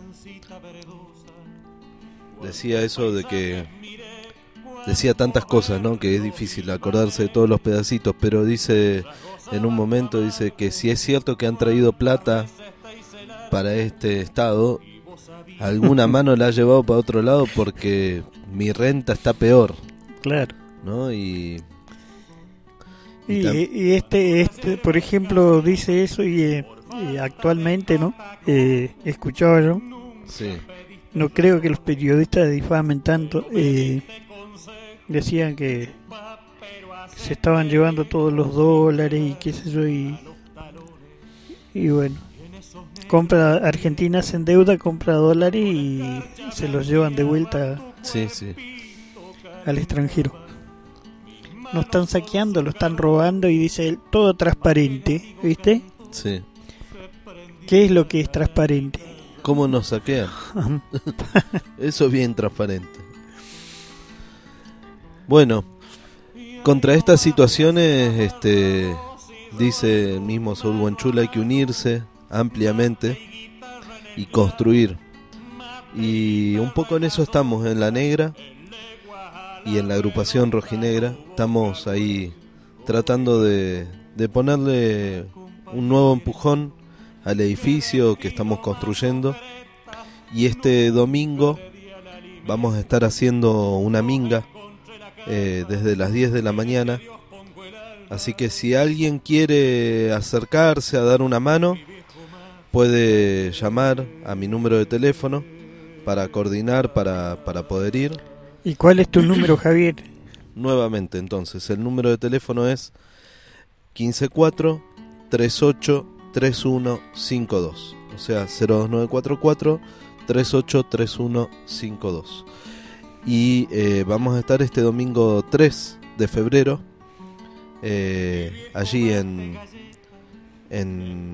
decía eso de que decía tantas cosas, ¿no? Que es difícil acordarse de todos los pedacitos, pero dice en un momento, dice que si es cierto que han traído plata para este estado, alguna mano la ha llevado para otro lado porque mi renta está peor. Claro. ¿No? Y y, y, tam- y este, este, por ejemplo, dice eso y, eh, y actualmente, ¿no? Eh, escuchaba yo, sí, no creo que los periodistas difamen tanto. Eh, decían que se estaban llevando todos los dólares y qué sé yo, y, y bueno, compra Argentina se endeuda, compra dólares y se los llevan de vuelta sí, sí. al extranjero. No están saqueando, lo están robando y dice él, todo transparente, ¿viste? Sí. ¿Qué es lo que es transparente? ¿Cómo nos saquean? Eso es bien transparente. Bueno, contra estas situaciones, este, dice el mismo Saúl Guanchula, hay que unirse ampliamente y construir. Y un poco en eso estamos, en La Negra y en la agrupación rojinegra. Estamos ahí tratando de, de ponerle un nuevo empujón al edificio que estamos construyendo. Y este domingo vamos a estar haciendo una minga eh, desde las diez de la mañana. Así que si alguien quiere acercarse a dar una mano, puede llamar a mi número de teléfono para coordinar, para, para poder ir. ¿Y cuál es tu número, Javier? Nuevamente, entonces, el número de teléfono es uno cinco cuatro, tres ocho tres uno cinco dos. O sea, cero dos nueve cuatro cuatro, tres ocho tres uno cinco dos. Y eh, vamos a estar este domingo tres de febrero eh, allí en, en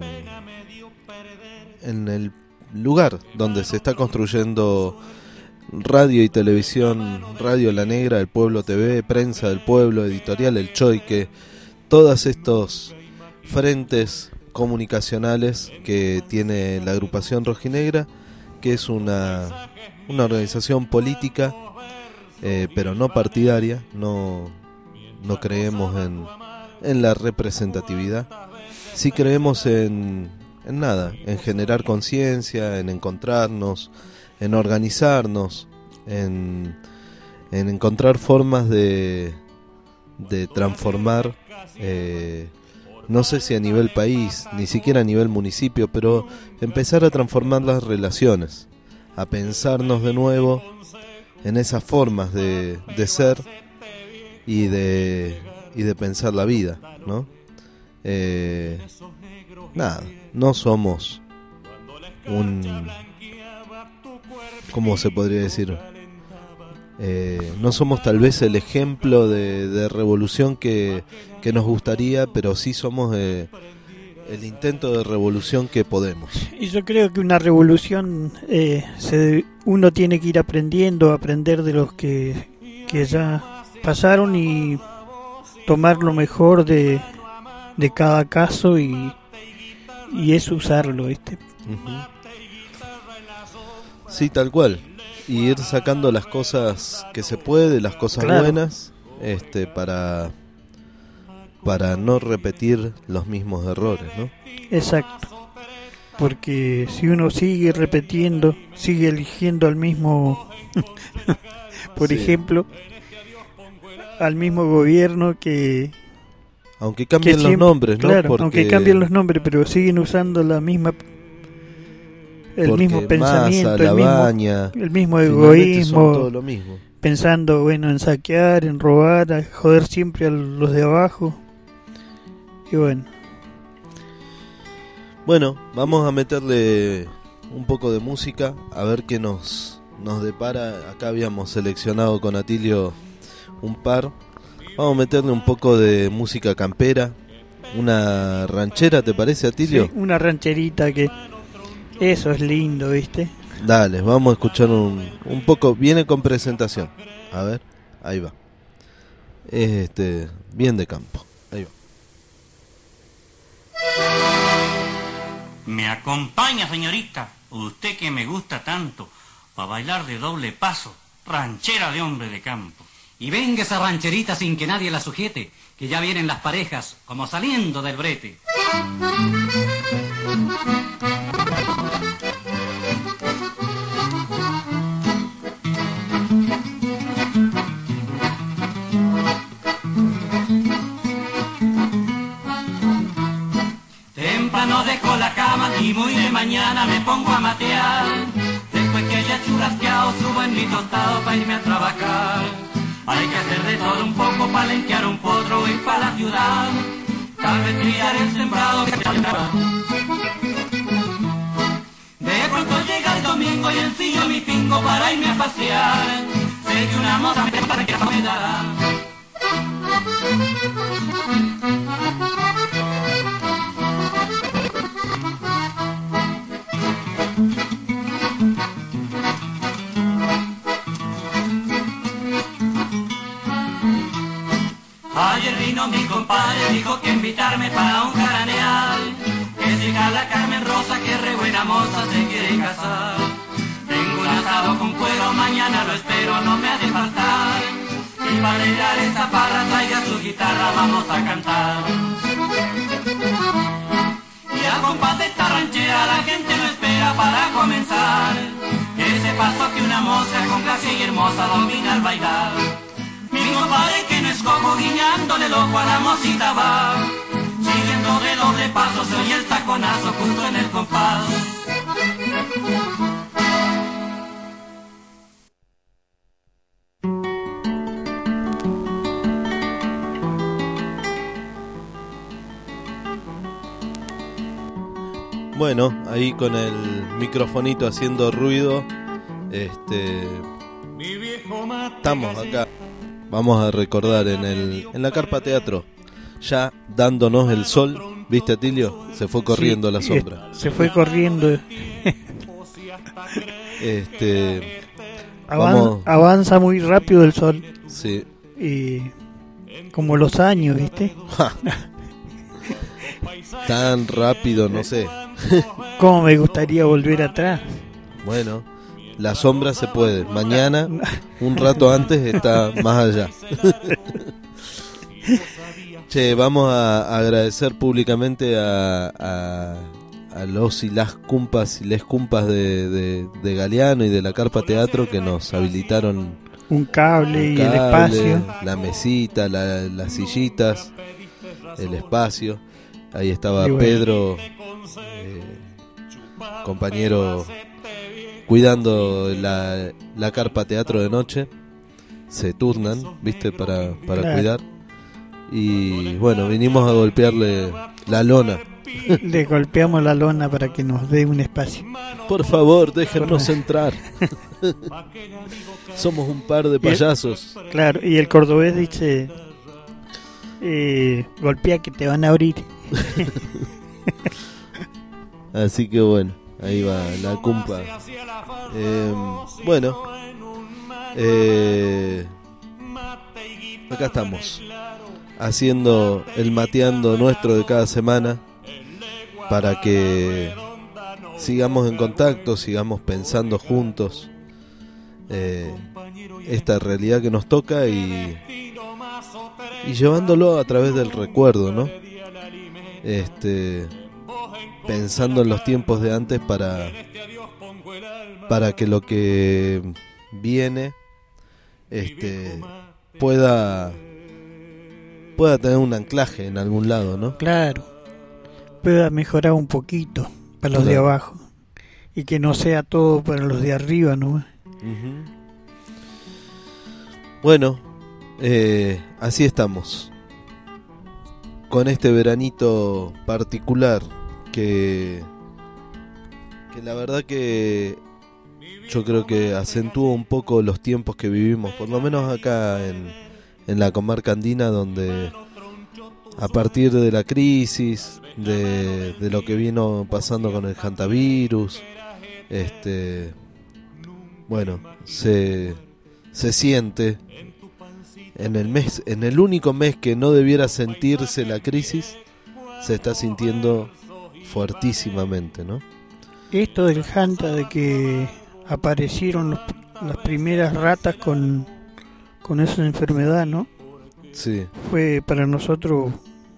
en el lugar donde se está construyendo radio y televisión, Radio La Negra, El Pueblo T V, Prensa del Pueblo, Editorial El Choique, todos estos frentes comunicacionales que tiene la agrupación rojinegra, que es una, una organización política, eh, pero no partidaria. No, no creemos en, en la representatividad. Sí creemos en, en nada, en generar conciencia, en encontrarnos, en organizarnos, en, en encontrar formas de, de transformar, eh, no sé si a nivel país, ni siquiera a nivel municipio, pero empezar a transformar las relaciones, a pensarnos de nuevo en esas formas de, de ser y de, y de pensar la vida, ¿no? Eh, nada, no somos un... ¿Cómo se podría decir? Eh, no somos tal vez el ejemplo de, de revolución que, que nos gustaría, pero sí somos eh, el intento de revolución que podemos. Y yo creo que una revolución eh, se, uno tiene que ir aprendiendo, aprender de los que, que ya pasaron y tomar lo mejor de, de cada caso y, y eso usarlo, ¿viste? Uh-huh. Sí, tal cual. Y ir sacando las cosas que se puede, las cosas claro. buenas, este, para para no repetir los mismos errores, ¿no? Exacto. Porque si uno sigue repitiendo, sigue eligiendo al mismo, por sí. ejemplo, al mismo gobierno que... Aunque cambien que los siempre, nombres, ¿no? Claro, Porque... aunque cambien los nombres, pero siguen usando la misma... El Porque mismo pensamiento, Massa, el, mismo, Labaña, el mismo finalmente son egoísmo, todo lo mismo. Pensando, bueno, en saquear, en robar, a joder siempre a los de abajo. Y bueno. Bueno, vamos a meterle un poco de música, a ver qué nos nos depara. Acá habíamos seleccionado con Atilio un par. Vamos a meterle un poco de música campera. Una ranchera, ¿te parece, Atilio? Sí, una rancherita que... Eso es lindo, ¿viste? Dale, vamos a escuchar un, un poco. Viene con presentación. A ver, ahí va. Es este, bien de campo. Ahí va. Me acompaña, señorita, usted que me gusta tanto, para bailar de doble paso, ranchera de hombre de campo. Y venga esa rancherita sin que nadie la sujete, que ya vienen las parejas, como saliendo del brete. Temprano dejo la cama y muy de mañana me pongo a matear. Después que haya churrasqueado subo en mi tostado para irme a trabajar. Hay que hacer de todo un poco para limpiar un potro y para la ciudad. Tal vez criar el sembrado que de pronto llega el domingo y ensillo mi pingo para irme a pasear. Sé que una moza me para que me da. Ayer vino mi compadre, dijo que invitarme para un jaraneal. Que si la Carmen Rosa, que re buena moza, se quiere casar. Tengo un asado con cuero, mañana lo espero, no me ha de faltar. Y para bailar esta parra, traiga su guitarra, vamos a cantar. Y al compás de esta ranchera, la gente no espera para comenzar. Que se pasó que una moza con gracia y hermosa domina el bailar. Mi compadre que no escojo, guiñándole el ojo a la mocita va. Siguiendo de doble paso, se oye el taconazo justo en el compás. Bueno, ahí con el microfonito haciendo ruido. Este... Estamos acá. Vamos a recordar en el en la Carpa Teatro, ya dándonos el sol, ¿viste, Atilio? Se fue corriendo sí, la sombra. Se fue corriendo. este Avan, vamos... Avanza muy rápido el sol. Sí. Y como los años, ¿viste? Tan rápido, no sé. Cómo me gustaría volver atrás. Bueno, la sombra se puede. Mañana, un rato antes, está más allá. Che, vamos a agradecer públicamente a, a, a los y las cumpas y les cumpas de, de, de Galeano y de la Carpa Teatro que nos habilitaron un cable, un y cable, el espacio. La mesita, la, las sillitas, el espacio. Ahí estaba bueno. Pedro, eh, compañero, cuidando la, la Carpa Teatro de noche. Se turnan, viste, para, para claro. cuidar. Y bueno, vinimos a golpearle la lona. Le golpeamos la lona para que nos dé un espacio. Por favor, déjennos entrar. Somos un par de payasos. El, claro, y el cordobés dice, eh, golpea que te van a abrir. Así que bueno, ahí va la cumpa. Eh, bueno, eh, acá estamos haciendo el mateando nuestro de cada semana para que sigamos en contacto, sigamos pensando juntos eh, esta realidad que nos toca y, y llevándolo a través del recuerdo, ¿no? Este, pensando en los tiempos de antes para para que lo que viene este pueda pueda tener un anclaje en algún lado, ¿no? Claro, pueda mejorar un poquito para los claro. de abajo y que no sea todo para los de arriba, ¿no? Uh-huh. Bueno, eh, así estamos con este veranito particular que que la verdad que yo creo que acentúa un poco los tiempos que vivimos, por lo menos acá en, en la comarca andina, donde a partir de la crisis, de, de lo que vino pasando con el hantavirus, este, bueno, se, se siente en el mes, en el único mes que no debiera sentirse la crisis, se está sintiendo fuertísimamente, ¿no? Esto del Hanta, de que aparecieron los, las primeras ratas con, con esa enfermedad, ¿no? Sí. Fue para nosotros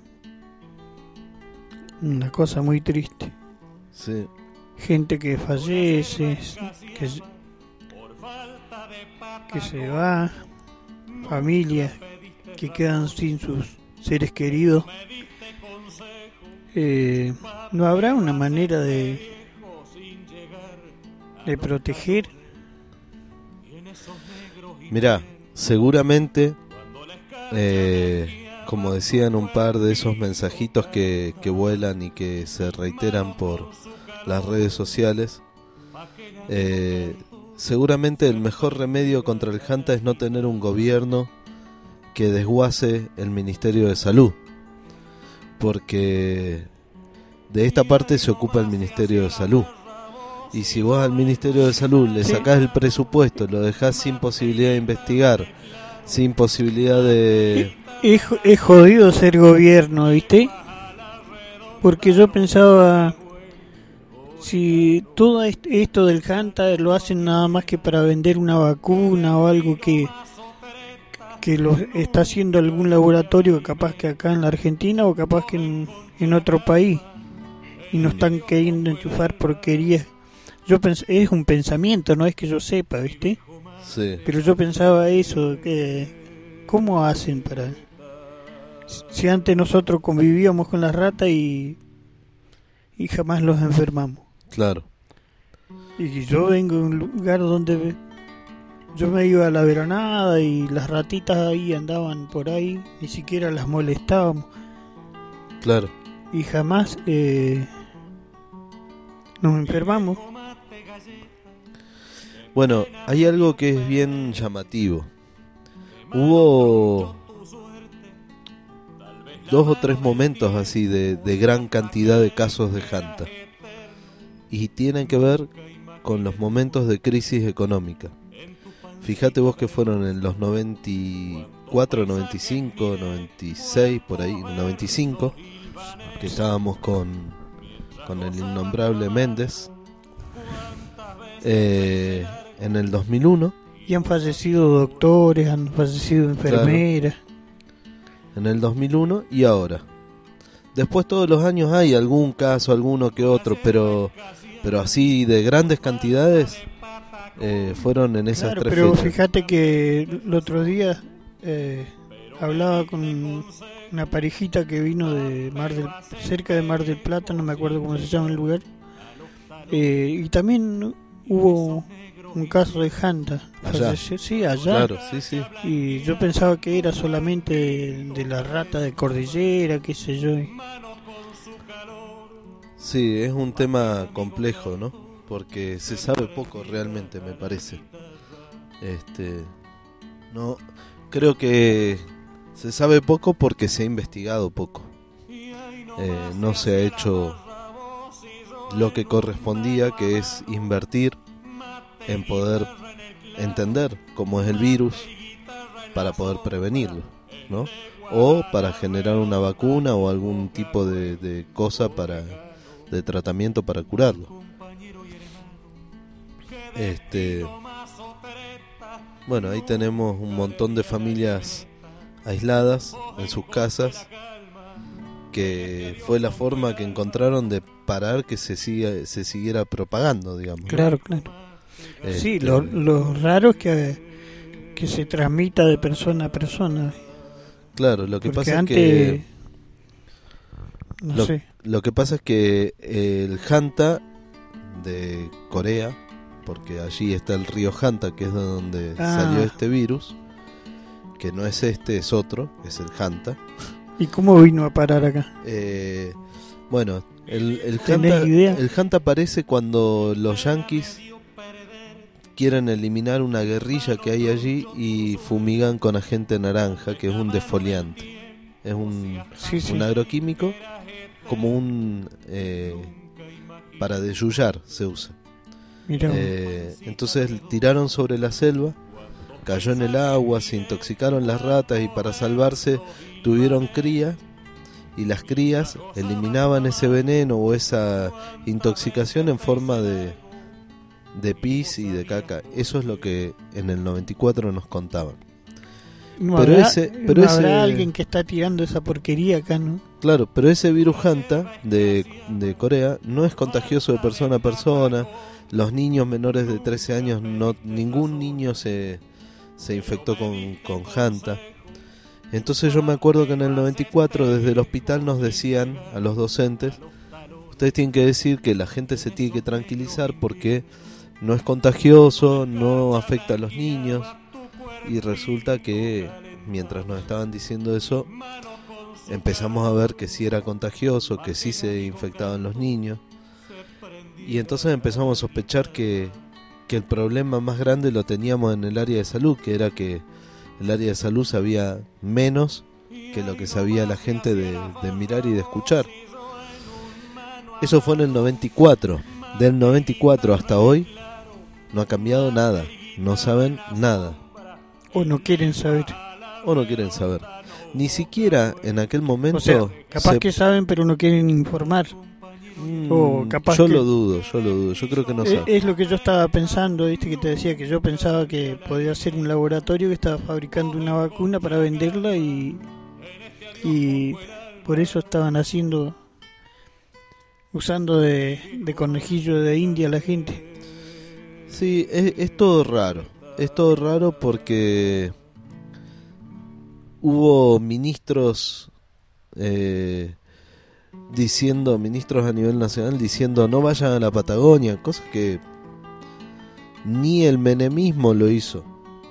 una cosa muy triste. Sí. Gente que fallece, que, que se va, familias que quedan sin sus seres queridos. Eh, ¿No habrá una manera de, de proteger? Mirá, seguramente, eh, como decían un par de esos mensajitos que, que vuelan y que se reiteran por las redes sociales, eh, seguramente el mejor remedio contra el Hanta es no tener un gobierno que desguace el Ministerio de Salud, porque de esta parte se ocupa el Ministerio de Salud, y si vos al Ministerio de Salud le sacás el presupuesto, lo dejás sin posibilidad de investigar, sin posibilidad de... Es, es jodido ser gobierno, ¿viste? Porque yo pensaba, si todo esto del Hanta lo hacen nada más que para vender una vacuna o algo que que lo está haciendo algún laboratorio, capaz que acá en la Argentina o capaz que en, en otro país, y no están queriendo enchufar porquerías. Yo pens- es un pensamiento, no es que yo sepa, ¿viste? Sí. Pero yo pensaba eso, que ¿cómo hacen para...? Si antes nosotros convivíamos con las ratas y y jamás los enfermamos. Claro. Y yo vengo de un lugar donde yo me iba a la veranada y las ratitas ahí andaban por ahí, ni siquiera las molestábamos. Claro. Y jamás eh, nos enfermamos. Bueno, hay algo que es bien llamativo. Hubo dos o tres momentos así de, de gran cantidad de casos de Hanta, y tienen que ver con los momentos de crisis económica. Fíjate vos que fueron en los noventa y cuatro, noventa y cinco, noventa y seis, por ahí, noventa y cinco, que estábamos con, con el innombrable Méndez. Eh, en el dos mil uno. Y han fallecido doctores, han fallecido enfermeras. Claro. En el dos mil uno y ahora. Después todos los años hay algún caso, alguno que otro, pero pero así de grandes cantidades eh, fueron en esas Claro, tres pero fechas. fíjate que el otro día eh, hablaba con una parejita que vino de Mar del, cerca de Mar del Plata, no me acuerdo cómo se llama el lugar, eh, y también hubo un caso de Hanta. Allá. Sí, allá. Claro, sí, sí. Y yo pensaba que era solamente de, de la rata de cordillera, qué sé yo. Sí, es un tema complejo, ¿no? Porque se sabe poco realmente, me parece. Este, no, creo que se sabe poco porque se ha investigado poco. Eh, no se ha hecho lo que correspondía, que es invertir en poder entender cómo es el virus para poder prevenirlo, ¿no? O para generar una vacuna o algún tipo de, de cosa para de tratamiento para curarlo. Este, bueno, ahí tenemos un montón de familias aisladas en sus casas, que fue la forma que encontraron de parar que se siga, se siguiera propagando, digamos. Claro, claro. Este, Sí, lo, lo raro es que, que se transmita de persona a persona. Claro, lo que Porque pasa antes, es que no lo, sé. lo que pasa es que el Hanta de Corea, porque allí está el río Hanta, que es de donde Ah. salió este virus, que no es este, es otro, es el Hanta. ¿Y cómo vino a parar acá? Eh, bueno, el, el ¿Tenés Hanta, idea? el Hanta aparece cuando los yanquis quieren eliminar una guerrilla que hay allí y fumigan con agente naranja, que es un defoliante. Es un, Sí, sí. un agroquímico, como un... Eh, para desyullar se usa. Mirá, Eh, entonces tiraron sobre la selva, cayó en el agua, se intoxicaron las ratas y para salvarse tuvieron cría, y las crías eliminaban ese veneno o esa intoxicación en forma de, de pis y de caca. Eso es lo que en el noventa y cuatro nos contaban. no pero habrá, ese- pero no ese- habrá alguien que está tirando esa porquería acá, ¿no? Claro, pero ese virus Hanta de, de Corea no es contagioso de persona a persona. Los niños menores de trece años, no, ningún niño se, se infectó con, con Hanta. Entonces yo me acuerdo que en el noventa y cuatro desde el hospital nos decían a los docentes: ustedes tienen que decir que la gente se tiene que tranquilizar porque no es contagioso, no afecta a los niños. Y resulta que mientras nos estaban diciendo eso, empezamos a ver que sí era contagioso, que sí se infectaban los niños. Y entonces empezamos a sospechar que, que el problema más grande lo teníamos en el área de salud, que era que el área de salud sabía menos que lo que sabía la gente de, de mirar y de escuchar. Eso fue en el noventa y cuatro. Del noventa y cuatro hasta hoy no ha cambiado nada. No saben nada. O no quieren saber. O no quieren saber. Ni siquiera en aquel momento... O sea, capaz se- que saben, pero no quieren informar. Mm, o capaz yo que- lo dudo, yo lo dudo. Yo creo que no Es, saben. es lo que yo estaba pensando, viste, que te decía que yo pensaba que podía ser un laboratorio que estaba fabricando una vacuna para venderla y y por eso estaban haciendo, usando de, de conejillo de India a la gente. Sí, es, es todo raro. Es todo raro porque hubo ministros eh, diciendo, ministros a nivel nacional diciendo no vayan a la Patagonia, cosas que ni el menemismo lo hizo.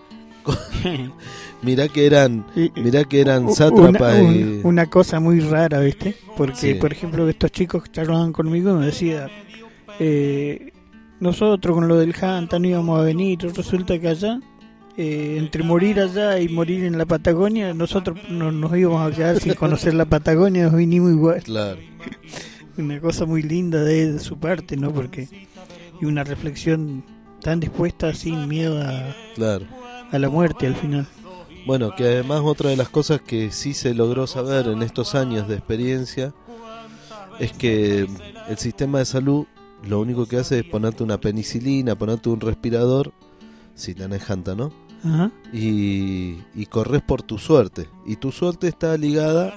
Mirá que eran, Y- mirá que eran U- sátrapas una, y... un- una cosa muy rara, ¿viste? Porque, Sí. por ejemplo, estos chicos que charlaban conmigo me decían, eh, nosotros con lo del Hanta no íbamos a venir, resulta que allá, eh, entre morir allá y morir en la Patagonia, nosotros no, nos íbamos a quedar sin conocer la Patagonia, nos vinimos igual. Claro. Una cosa muy linda de, de su parte, ¿no? Porque y una reflexión tan dispuesta, sin miedo a, Claro. a la muerte al final. Bueno, que además otra de las cosas que sí se logró saber en estos años de experiencia es que el sistema de salud lo único que hace es ponerte una penicilina, ponerte un respirador, si tenés Hanta, ¿no? Ajá. Y, y corres por tu suerte. Y tu suerte está ligada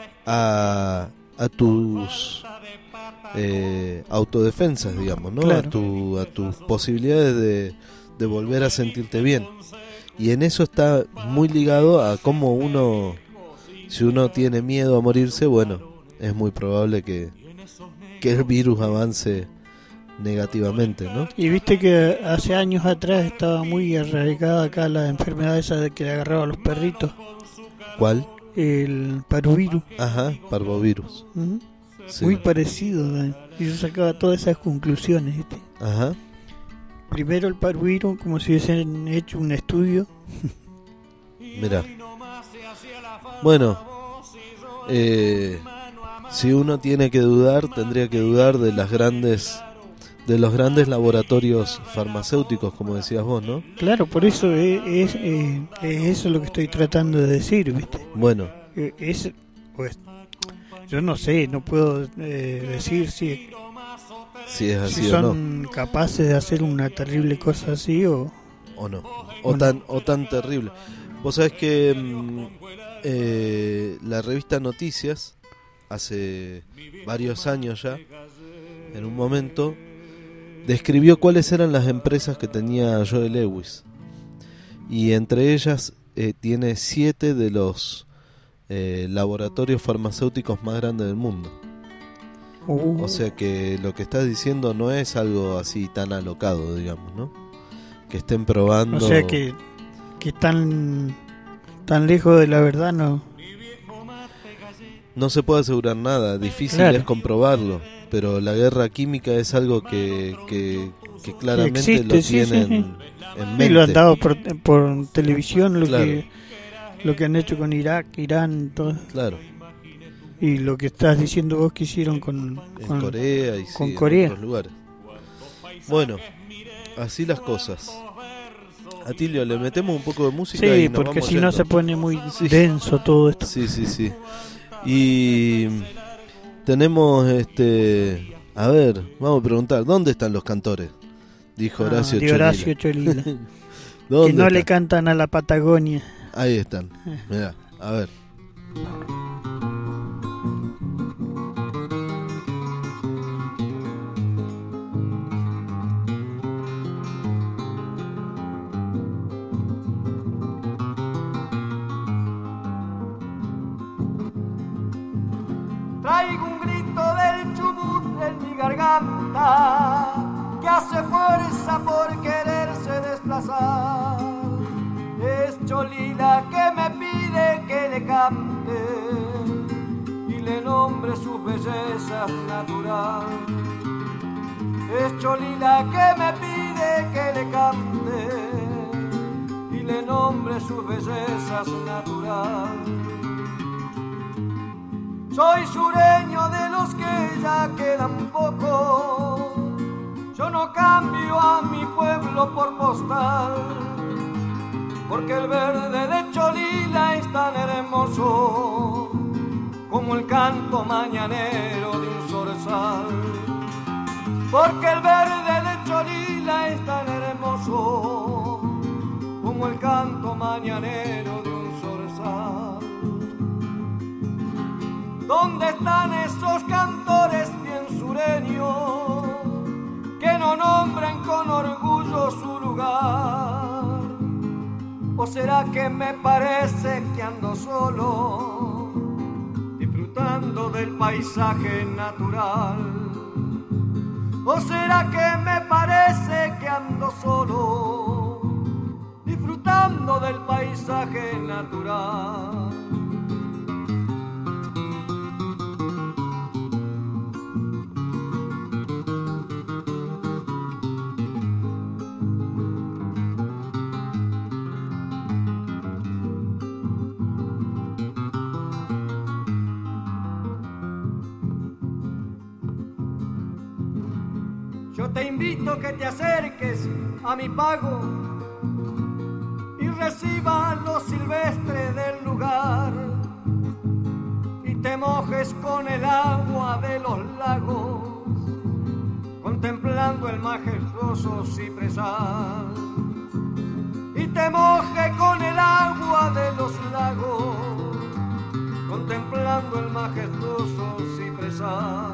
a, a tus eh, autodefensas, digamos, ¿no? Claro. A, tu, a tus posibilidades de, de volver a sentirte bien. Y en eso está muy ligado a cómo uno, si uno tiene miedo a morirse, bueno, es muy probable que, que el virus avance negativamente, ¿no? Y viste que hace años atrás estaba muy arraigada acá la enfermedad esa de que le agarraba a los perritos, ¿Cuál? el parvovirus. Ajá, parvovirus. Ujú. Sí. Muy parecido, ¿eh? Y yo sacaba todas esas conclusiones, ¿viste? Ajá. Primero el parvovirus, como si hubiesen hecho un estudio. Mira. Bueno, eh, si uno tiene que dudar, tendría que dudar de las grandes, de los grandes laboratorios farmacéuticos, como decías vos, ¿no? Claro, por eso es, es, eh, es eso lo que estoy tratando de decir, ¿viste? Bueno, Eh, Es, pues, yo no sé, no puedo eh, decir si, si es así si o no, son capaces de hacer una terrible cosa así o... o no, o o no. tan, o tan terrible. Vos sabés que mm, eh, la revista Noticias, hace varios años ya, en un momento, describió cuáles eran las empresas que tenía Joe Lewis. Y entre ellas eh, tiene siete de los eh, laboratorios farmacéuticos más grandes del mundo. Uh, O sea que lo que estás diciendo no es algo así tan alocado, digamos, ¿no? Que estén probando... o sea que, que tan, tan lejos de la verdad no... No se puede asegurar nada, difícil Claro. es comprobarlo, pero la guerra química es algo que, que que claramente existe, lo sí, tienen sí, sí. en mente. Y lo han dado por, por televisión, lo Claro. que lo que han hecho con Irak, Irán, todo. Claro, Y lo que estás diciendo vos que hicieron con, en con Corea y con sí, Corea. en otros lugares. Bueno, así las cosas. Atilio, le metemos un poco de música Sí, y nos porque vamos si no yendo. se pone muy Sí. denso todo esto. Sí, sí, sí. Y tenemos este, a ver, vamos a preguntar, ¿dónde están los cantores? Dijo Ah, Horacio de Horacio Cholila. Cholila. Que ¿Dónde no le están? cantan a la Patagonia. Ahí están. Mirá, a ver. Traigo un grito del Chubut en mi garganta que hace fuerza por quererse desplazar. Es Cholila que me pide que le cante y le nombre sus bellezas natural. Es Cholila que me pide que le cante y le nombre sus bellezas natural. Soy sureño de los que ya quedan poco. Yo no cambio a mi pueblo por postal, porque el verde de Cholila es tan hermoso como el canto mañanero de un zorzal. Porque el verde de Cholila es tan hermoso como el canto mañanero de un zorzal. ¿Dónde están esos cantores bien sureños que no nombran con orgullo su lugar? ¿O será que me parece que ando solo, disfrutando del paisaje natural? ¿O será que me parece que ando solo, disfrutando del paisaje natural? Yo te invito que te acerques a mi pago y reciba lo silvestre del lugar y te mojes con el agua de los lagos, contemplando el majestuoso cipresal. Y te moje con el agua de los lagos, contemplando el majestuoso cipresal.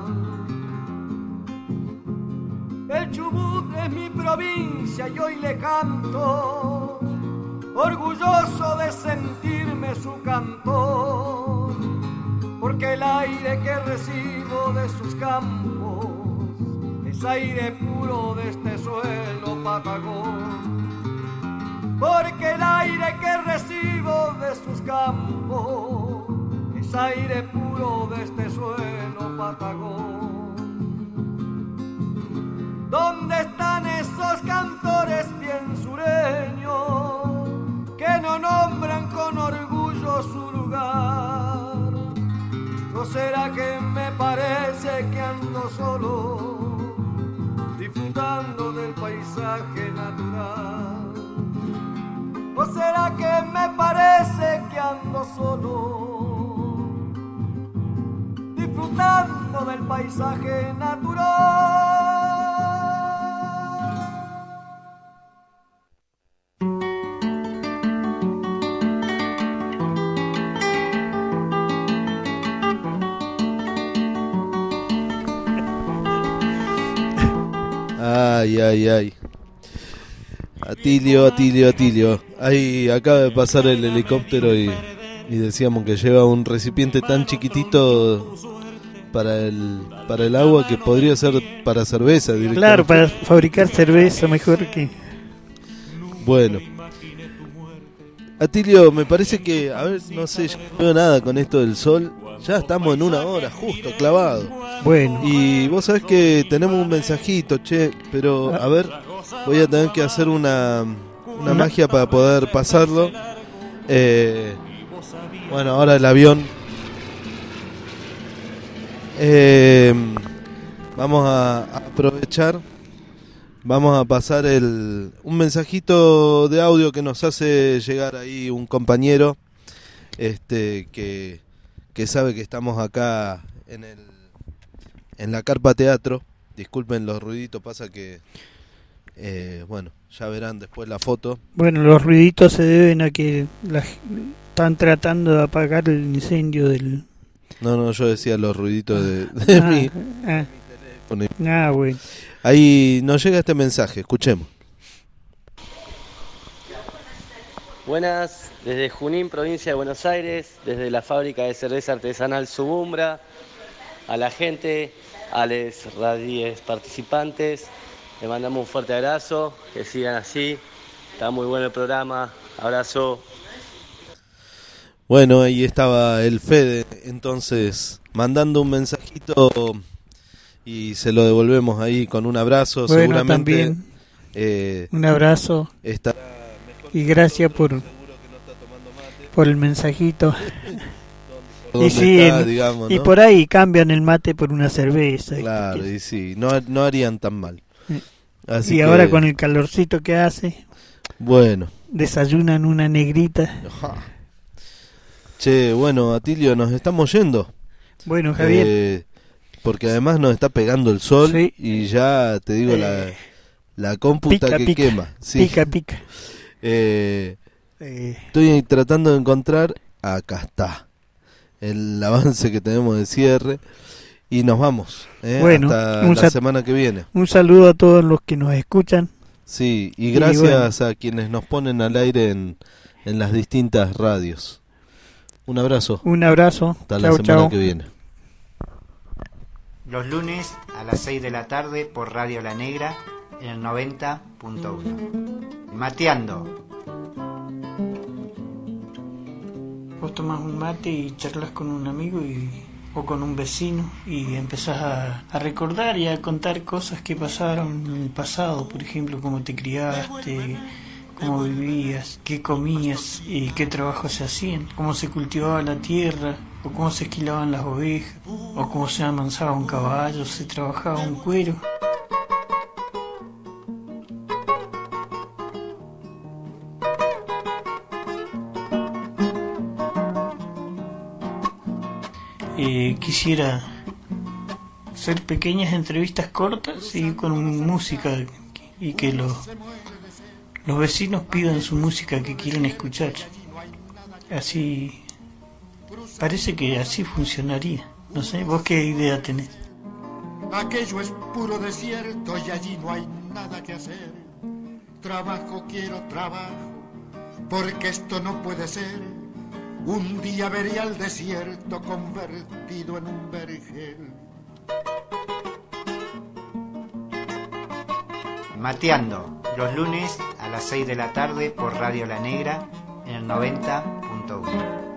El Chubut es mi provincia y hoy le canto, orgulloso de sentirme su cantor, porque el aire que recibo de sus campos es aire puro de este suelo patagón. Porque el aire que recibo de sus campos es aire puro de este suelo patagón. ¿Dónde están esos cantores bien sureños que no nombran con orgullo su lugar? ¿O será que me parece que ando solo, disfrutando del paisaje natural? ¿O será que me parece que ando solo, disfrutando del paisaje natural? Ay, ay, ay. Atilio, Atilio, Atilio. Ahí acaba de pasar el helicóptero y, y decíamos que lleva un recipiente tan chiquitito para el para el agua que podría ser para cerveza directamente. Claro, para fabricar cerveza mejor que... Bueno. Atilio, me parece que, a ver, no sé, yo no veo nada con esto del sol. Ya estamos en una hora, justo, clavado. Bueno. Y vos sabés que tenemos un mensajito, che, pero a ver, voy a tener que hacer una, una magia para poder pasarlo. Eh, bueno, ahora el avión. Eh, vamos a aprovechar. Vamos a pasar el un mensajito de audio que nos hace llegar ahí un compañero este que, que sabe que estamos acá en el en la Carpa Teatro. Disculpen los ruiditos, pasa que eh, bueno, ya verán después la foto. Bueno, los ruiditos se deben a que la, están tratando de apagar el incendio del... No, no, yo decía los ruiditos de, de ah, mi, ah, mi teléfono. Ah, bueno. Ahí nos llega este mensaje, escuchemos. Buenas, desde Junín, provincia de Buenos Aires, desde la fábrica de cerveza artesanal Subumbra, a la gente, a los radies participantes, les mandamos un fuerte abrazo, que sigan así, está muy bueno el programa, abrazo. Bueno, ahí estaba el Fede, entonces, mandando un mensajito y se lo devolvemos ahí con un abrazo, bueno, seguramente. También, eh, un abrazo está y gracias por, por el mensajito. Y, sí, está, en, digamos, y ¿no? por ahí cambian el mate por una cerveza. Claro, y sí, no, no harían tan mal. Así y que, ahora con el calorcito que hace, bueno, desayunan una negrita. Ajá. Che, bueno, Atilio, nos estamos yendo. Bueno, Javier. Eh, porque además nos está pegando el sol, sí. Y ya te digo, eh, la, la cómputa pica, que pica, quema. Sí. Pica, pica. Eh, eh. Estoy tratando de encontrar, acá está, el avance que tenemos de cierre. Y nos vamos, ¿eh? Bueno, hasta la semana que viene. Un saludo a todos los que nos escuchan. Sí, y gracias y bueno. a quienes nos ponen al aire en, en las distintas radios. Un abrazo. Un abrazo. Hasta chau, la semana chau. que viene. Los lunes a las seis de la tarde por Radio La Negra en el noventa punto uno. Mateando. Vos tomás un mate y charlas con un amigo y, o con un vecino y empezás a, a recordar y a contar cosas que pasaron en el pasado, por ejemplo, cómo te criaste, cómo vivías, qué comías y qué trabajos se hacían, cómo se cultivaba la tierra, o cómo se esquilaban las ovejas, o cómo se amansaba un caballo, se trabajaba un cuero. Eh, quisiera hacer pequeñas entrevistas cortas y con música y que los los vecinos pidan su música que quieren escuchar. Así parece que así funcionaría. No sé, ¿vos qué idea tenés? Aquello es puro desierto y allí no hay nada que hacer. Trabajo, quiero trabajo, porque esto no puede ser. Un día veré al desierto convertido en un vergel. Mateando, los lunes a las seis de la tarde por Radio La Negra en el noventa punto uno.